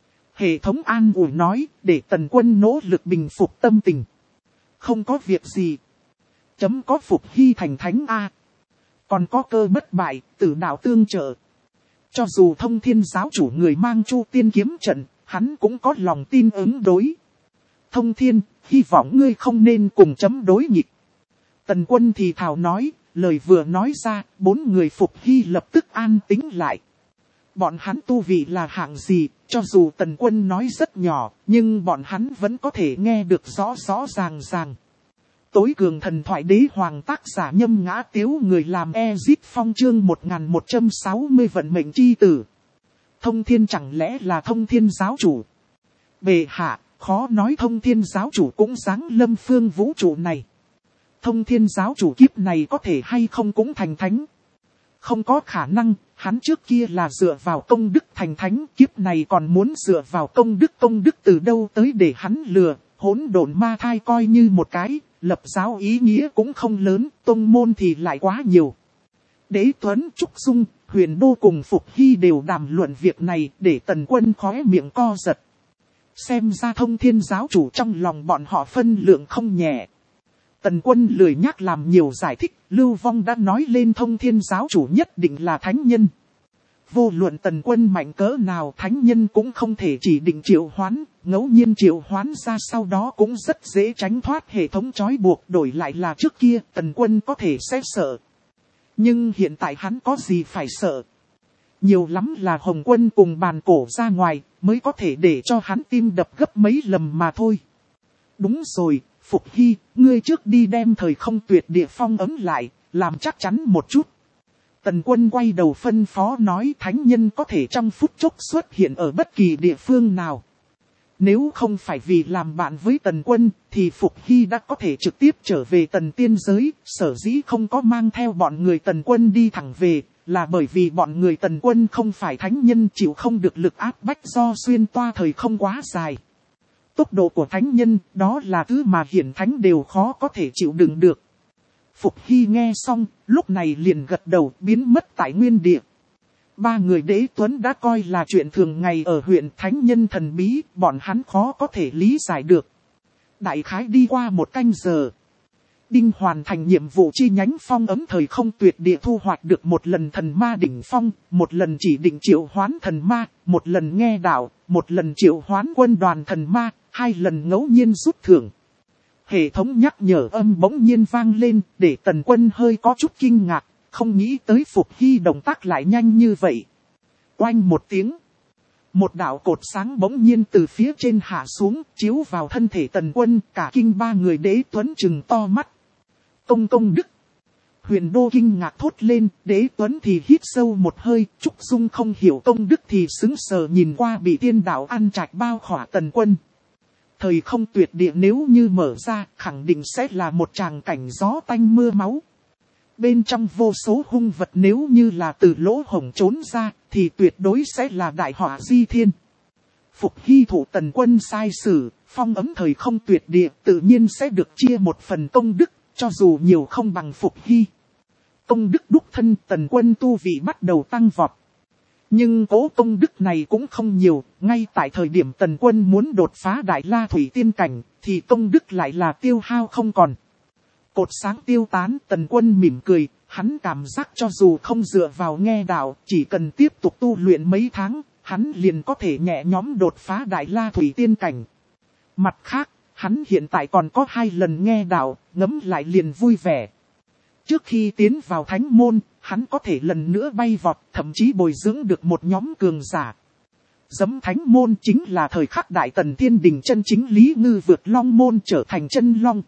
Speaker 1: Hệ thống an ủi nói, để Tần Quân nỗ lực bình phục tâm tình. Không có việc gì. Chấm có Phục Hy thành thánh A. Còn có cơ bất bại, Tử Đạo tương trợ. Cho dù Thông Thiên giáo chủ người mang Chu Tiên kiếm trận, hắn cũng có lòng tin ứng đối. Thông Thiên, hy vọng ngươi không nên cùng chấm đối nghịch. Tần Quân thì thào nói, lời vừa nói ra, 4 người Phục Hy lập tức an tĩnh lại. Bọn hắn tu vị là hạng gì, cho dù Tần Quân nói rất nhỏ, nhưng bọn hắn vẫn có thể nghe được rõ rõ ràng ràng. Tối cường thần thoại đế hoàng tác giả Nhâm Ngã Tiếu, người làm Ezit Phong chương 1160 vận mệnh chi tử. Thông Thiên chẳng lẽ là Thông Thiên giáo chủ? Bệ hạ, khó nói Thông Thiên giáo chủ cũng giáng lâm phương vũ trụ này. Thông Thiên giáo chủ kiếp này có thể hay không cũng thành thánh? Không có khả năng, hắn trước kia là dựa vào công đức thành thánh, kiếp này còn muốn dựa vào công đức từ đâu tới để hắn lừa, hỗn độn ma thai coi như một cái, lập giáo ý nghĩa cũng không lớn, tông môn thì lại quá nhiều. Đế Tuấn, Trúc Dung, Huyền Đô cùng Phục Hy đều đàm luận việc này, để Tần Quân khóe miệng co giật. Xem ra Thông Thiên giáo chủ trong lòng bọn họ phân lượng không nhẹ. Tần Quân lười nhắc làm nhiều giải thích, Lưu Vong đã nói lên Thông Thiên giáo chủ nhất định là thánh nhân. Vô luận Tần Quân mạnh cỡ nào, thánh nhân cũng không thể chỉ định triệu hoán, ngẫu nhiên triệu hoán ra sau đó cũng rất dễ tránh thoát hệ thống trói buộc. Đổi lại là trước kia, Tần Quân có thể sẽ sợ. Nhưng hiện tại hắn có gì phải sợ? Nhiều lắm là Hồng Quân cùng bàn cổ ra ngoài, mới có thể để cho hắn tim đập gấp mấy lần mà thôi. Đúng rồi, Phục Hy, ngươi trước đi đem thời không tuyệt địa phong ấm lại, làm chắc chắn một chút. Tần Quân quay đầu phân phó nói, thánh nhân có thể trong phút chốc xuất hiện ở bất kỳ địa phương nào. Nếu không phải vì làm bạn với Tần Quân, thì Phục Hy đã có thể trực tiếp trở về Tần Tiên giới. Sở dĩ không có mang theo bọn người Tần Quân đi thẳng về, là bởi vì bọn người Tần Quân không phải thánh nhân, chịu không được lực áp bách do xuyên toa thời không quá dài. Tốc độ của thánh nhân, đó là thứ mà hiển thánh đều khó có thể chịu đựng được. Phục Hy nghe xong, lúc này liền gật đầu, biến mất tại nguyên địa. 3 người Đế Tuấn đã coi là chuyện thường ngày ở huyện thánh nhân thần bí, bọn hắn khó có thể lý giải được. Đại khái đi qua 1 canh giờ. Đinh hoàn thành nhiệm vụ chi nhánh phong ấm thời không tuyệt địa, thu hoạch được 1 lần thần ma đỉnh phong, 1 lần chỉ định triệu hoán thần ma, 1 lần nghe đạo, 1 lần triệu hoán quân đoàn thần ma, 2 lần ngẫu nhiên rút thưởng. Hệ thống nhắc nhở âm bỗng nhiên vang lên, để Tần Quân hơi có chút kinh ngạc, không nghĩ tới Phục Hy động tác lại nhanh như vậy. Oanh một tiếng. Một đạo cột sáng bỗng nhiên từ phía trên hạ xuống, chiếu vào thân thể Tần Quân, cả kinh ba người Đế Tuấn trừng to mắt. Công đức. Huyền Đô kinh ngạc thốt lên, Đế Tuấn thì hít sâu một hơi, Trúc Dung không hiểu công đức thì sững sờ nhìn qua bị tiên đạo ăn trạch bao khỏa Tần Quân. Thời không tuyệt địa nếu như mở ra, khẳng định sẽ là một tràng cảnh gió tanh mưa máu. Bên trong vô số hung vật nếu như là từ lỗ hổng trốn ra, thì tuyệt đối sẽ là đại họa di thiên. Phục Hy thủ Tần Quân sai sử, phong ấm thời không tuyệt địa tự nhiên sẽ được chia một phần công đức, cho dù nhiều không bằng Phục Hy. Công đức đúc thân Tần Quân tu vị bắt đầu tăng vọt. Nhưng cố công đức này cũng không nhiều, ngay tại thời điểm Tần Quân muốn đột phá Đại La Thủy Tiên Cảnh, thì công đức lại là tiêu hao không còn. Cột sáng tiêu tán, Tần Quân mỉm cười, hắn cảm giác cho dù không dựa vào nghe đạo, chỉ cần tiếp tục tu luyện mấy tháng, hắn liền có thể nhẹ nhõm đột phá Đại La Thủy Tiên Cảnh. Mặt khác, hắn hiện tại còn có 2 lần nghe đạo, ngấm lại liền vui vẻ. Trước khi tiến vào thánh môn, hắn có thể lần nữa bay vọt, thậm chí bồi dưỡng được một nhóm cường giả. Giấm thánh môn chính là thời khắc Đại Tần Thiên Đình chân chính Lý Ngư vượt long môn trở thành chân long.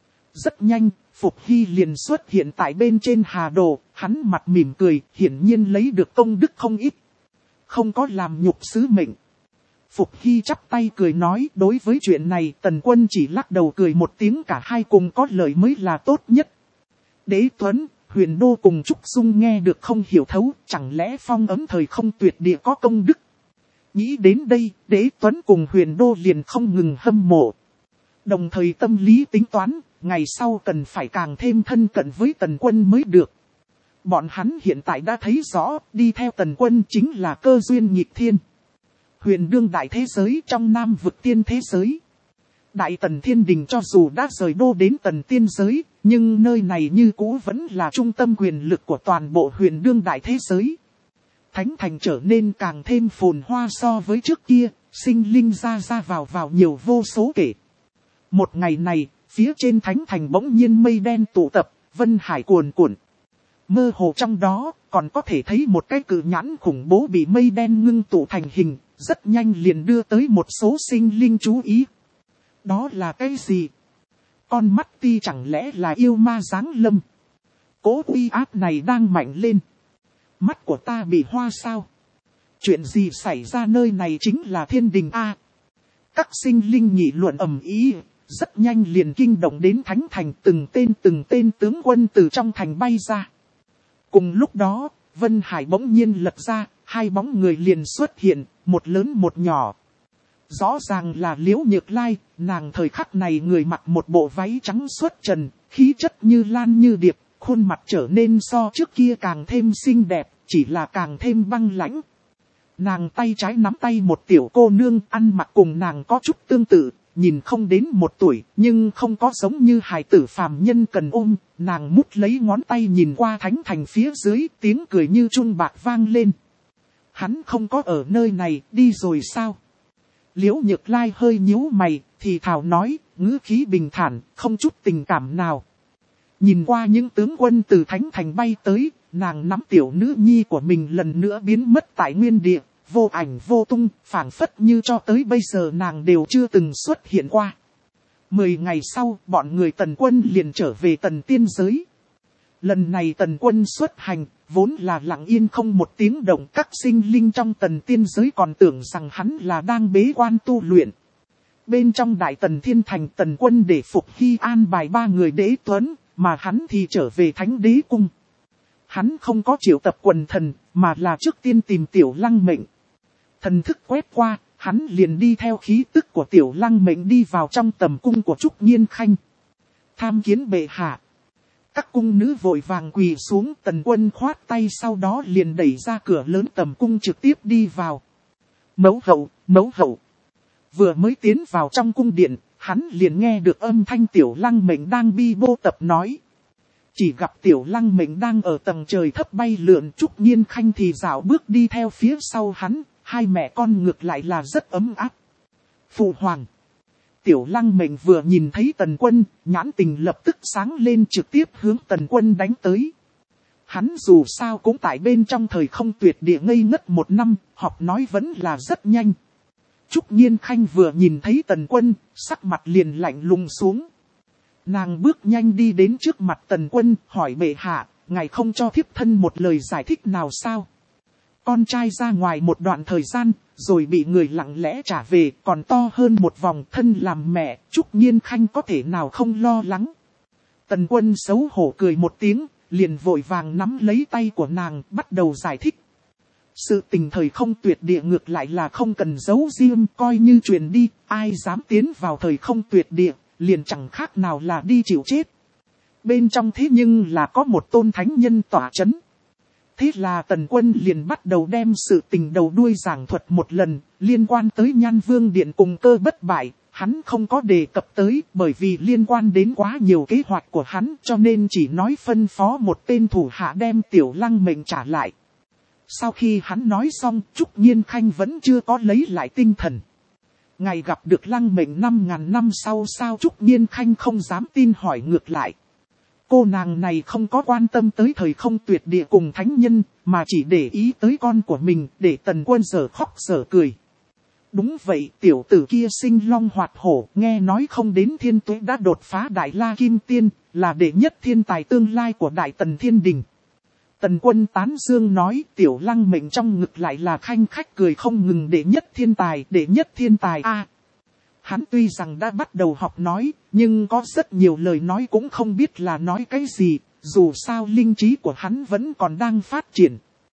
Speaker 1: Rất nhanh, Phục Hy liền xuất hiện tại bên trên hà đồ, hắn mặt mỉm cười, hiển nhiên lấy được công đức không ít. Không có làm nhục sứ mệnh. Phục Hy chắp tay cười nói, đối với chuyện này Tần Quân chỉ lắc đầu cười một tiếng, cả hai cùng có lợi mới là tốt nhất. Đế Tuấn, Huyền Đô cùng Trúc Dung nghe được không hiểu thấu, chẳng lẽ phong ấm thời không tuyệt địa có công đức. Nghĩ đến đây, Đế Tuấn cùng Huyền Đô liền không ngừng hâm mộ. Đồng thời tâm lý tính toán, ngày sau cần phải càng thêm thân cận với Tần Quân mới được. Bọn hắn hiện tại đã thấy rõ, đi theo Tần Quân chính là cơ duyên nghịch thiên. Huyền đương đại thế giới trong Nam vực tiên thế giới. Đại Tần Thiên Đình cho dù đã rời đô đến Tần tiên giới, nhưng nơi này như cũ vẫn là trung tâm quyền lực của toàn bộ huyền đương đại thế giới. Thánh thành trở nên càng thêm phồn hoa so với trước kia, sinh linh ra vào nhiều vô số kể. Một ngày này, phía trên thánh thành bỗng nhiên mây đen tụ tập, vân hải cuồn cuộn. Mơ hồ trong đó, còn có thể thấy một cái cự nhãn khủng bố bị mây đen ngưng tụ thành hình, rất nhanh liền đưa tới một số sinh linh chú ý. Đó là cái gì? Con mắt ti chẳng lẽ là yêu ma giáng lâm? Cố uy áp này đang mạnh lên. Mắt của ta bị hoa sao? Chuyện gì xảy ra nơi này chính là thiên đình a? Các sinh linh nghị luận ầm ĩ, rất nhanh liền kinh động đến thánh thành, từng tên tướng quân từ trong thành bay ra. Cùng lúc đó, Vân Hải bỗng nhiên lật ra, 2 bóng người liền xuất hiện, một lớn một nhỏ. Rõ ràng là Liễu Nhược Lai, nàng thời khắc này người mặc một bộ váy trắng xuất trần, khí chất như lan như điệp, khuôn mặt trở nên so trước kia càng thêm xinh đẹp, chỉ là càng thêm băng lãnh. Nàng tay trái nắm tay một tiểu cô nương, ăn mặc cùng nàng có chút tương tự, nhìn không đến 1 tuổi, nhưng không có giống như hài tử phàm nhân cần ôm. Nàng mút lấy ngón tay nhìn qua thánh thành phía dưới, tiếng cười như chuông bạc vang lên. Hắn không có ở nơi này, đi rồi sao? Liễu Nhược Lai hơi nhíu mày, thì thào nói, ngữ khí bình thản, không chút tình cảm nào. Nhìn qua những tướng quân từ thánh thành bay tới, nàng nắm tiểu nữ nhi của mình lần nữa biến mất tại nguyên địa, vô ảnh vô tung, phảng phất như cho tới bây giờ nàng đều chưa từng xuất hiện qua. 10 ngày sau, bọn người Tần Quân liền trở về Tần tiên giới. Lần này Tần Quân xuất hành, vốn là lặng yên không một tiếng động, các sinh linh trong Tần tiên giới còn tưởng rằng hắn là đang bế quan tu luyện. Bên trong Đại Tần Thiên Thành, Tần Quân để Phục Hy an bài 3 người Đế Tuấn, mà hắn thì trở về Thánh Đế Cung. Hắn không có triệu tập quần thần, mà là trước tiên tìm Tiểu Lăng Mệnh. Thần thức quét qua, hắn liền đi theo khí tức của Tiểu Lăng Mệnh đi vào trong tầm cung của Trúc Nhiên Khanh. Tham kiến bệ hạ. Các cung nữ vội vàng quỳ xuống, Tần Quân khoát tay sau đó liền đẩy ra cửa lớn tầm cung trực tiếp đi vào. Mẫu hậu. Vừa mới tiến vào trong cung điện, hắn liền nghe được âm thanh Tiểu Lăng Mệnh đang bi bô tập nói. Chỉ gặp Tiểu Lăng Mệnh đang ở tầng trời thấp bay lượn, Trúc Nhiên Khanh thì dạo bước đi theo phía sau hắn, 2 mẹ con ngược lại là rất ấm áp. Phụ hoàng. Tiểu Lăng Mệnh vừa nhìn thấy Tần Quân, nhãn tình lập tức sáng lên trực tiếp hướng Tần Quân đánh tới. Hắn dù sao cũng tại bên trong thời không tuyệt địa ngây ngất 1 năm, học nói vẫn là rất nhanh. Trúc Nhiên Khanh vừa nhìn thấy Tần Quân, sắc mặt liền lạnh lùng xuống. Nàng bước nhanh đi đến trước mặt Tần Quân, hỏi bệ hạ, ngài không cho thiếp thân một lời giải thích nào sao? Con trai ra ngoài một đoạn thời gian, rồi bị người lặng lẽ trả về, còn to hơn một vòng, thân làm mẹ, Trúc Nhiên Khanh có thể nào không lo lắng. Tần Quân xấu hổ cười một tiếng, liền vội vàng nắm lấy tay của nàng, bắt đầu giải thích. Sự tình thời không tuyệt địa ngược lại là không cần giấu riêng, coi như truyền đi, ai dám tiến vào thời không tuyệt địa, liền chẳng khác nào là đi chịu chết. Bên trong thế nhưng là có một tôn thánh nhân tỏa chấn. Thế là Tần Quân liền bắt đầu đem sự tình đầu đuôi giảng thuật một lần, liên quan tới Nhan Vương Điện cùng Cơ Bất Bại, hắn không có đề cập tới, bởi vì liên quan đến quá nhiều kế hoạch của hắn, cho nên chỉ nói phân phó một tên thủ hạ đem Tiểu Lăng Mệnh trả lại. Sau khi hắn nói xong, Trúc Nhiên Khanh vẫn chưa có lấy lại tinh thần. Ngày gặp được Lăng Mệnh 5.000 năm sau sao, Trúc Nhiên Khanh không dám tin hỏi ngược lại. Cô nàng này không có quan tâm tới thời không tuyệt địa cùng thánh nhân, mà chỉ để ý tới con của mình, để Tần Quân dở khóc dở cười. Đúng vậy, tiểu tử kia sinh long hoạt hổ, nghe nói không đến thiên tuế đã đột phá Đại La Kim Tiên, là đệ nhất thiên tài tương lai của Đại Tần Thiên Đình. Tần Quân tán dương nói, Tiểu Lăng Mệnh trong ngực lại là khanh khách cười không ngừng, đệ nhất thiên tài a. Hắn tuy rằng đã bắt đầu học nói, nhưng có rất nhiều lời nói cũng không biết là nói cái gì, dù sao linh trí của hắn vẫn còn đang phát triển,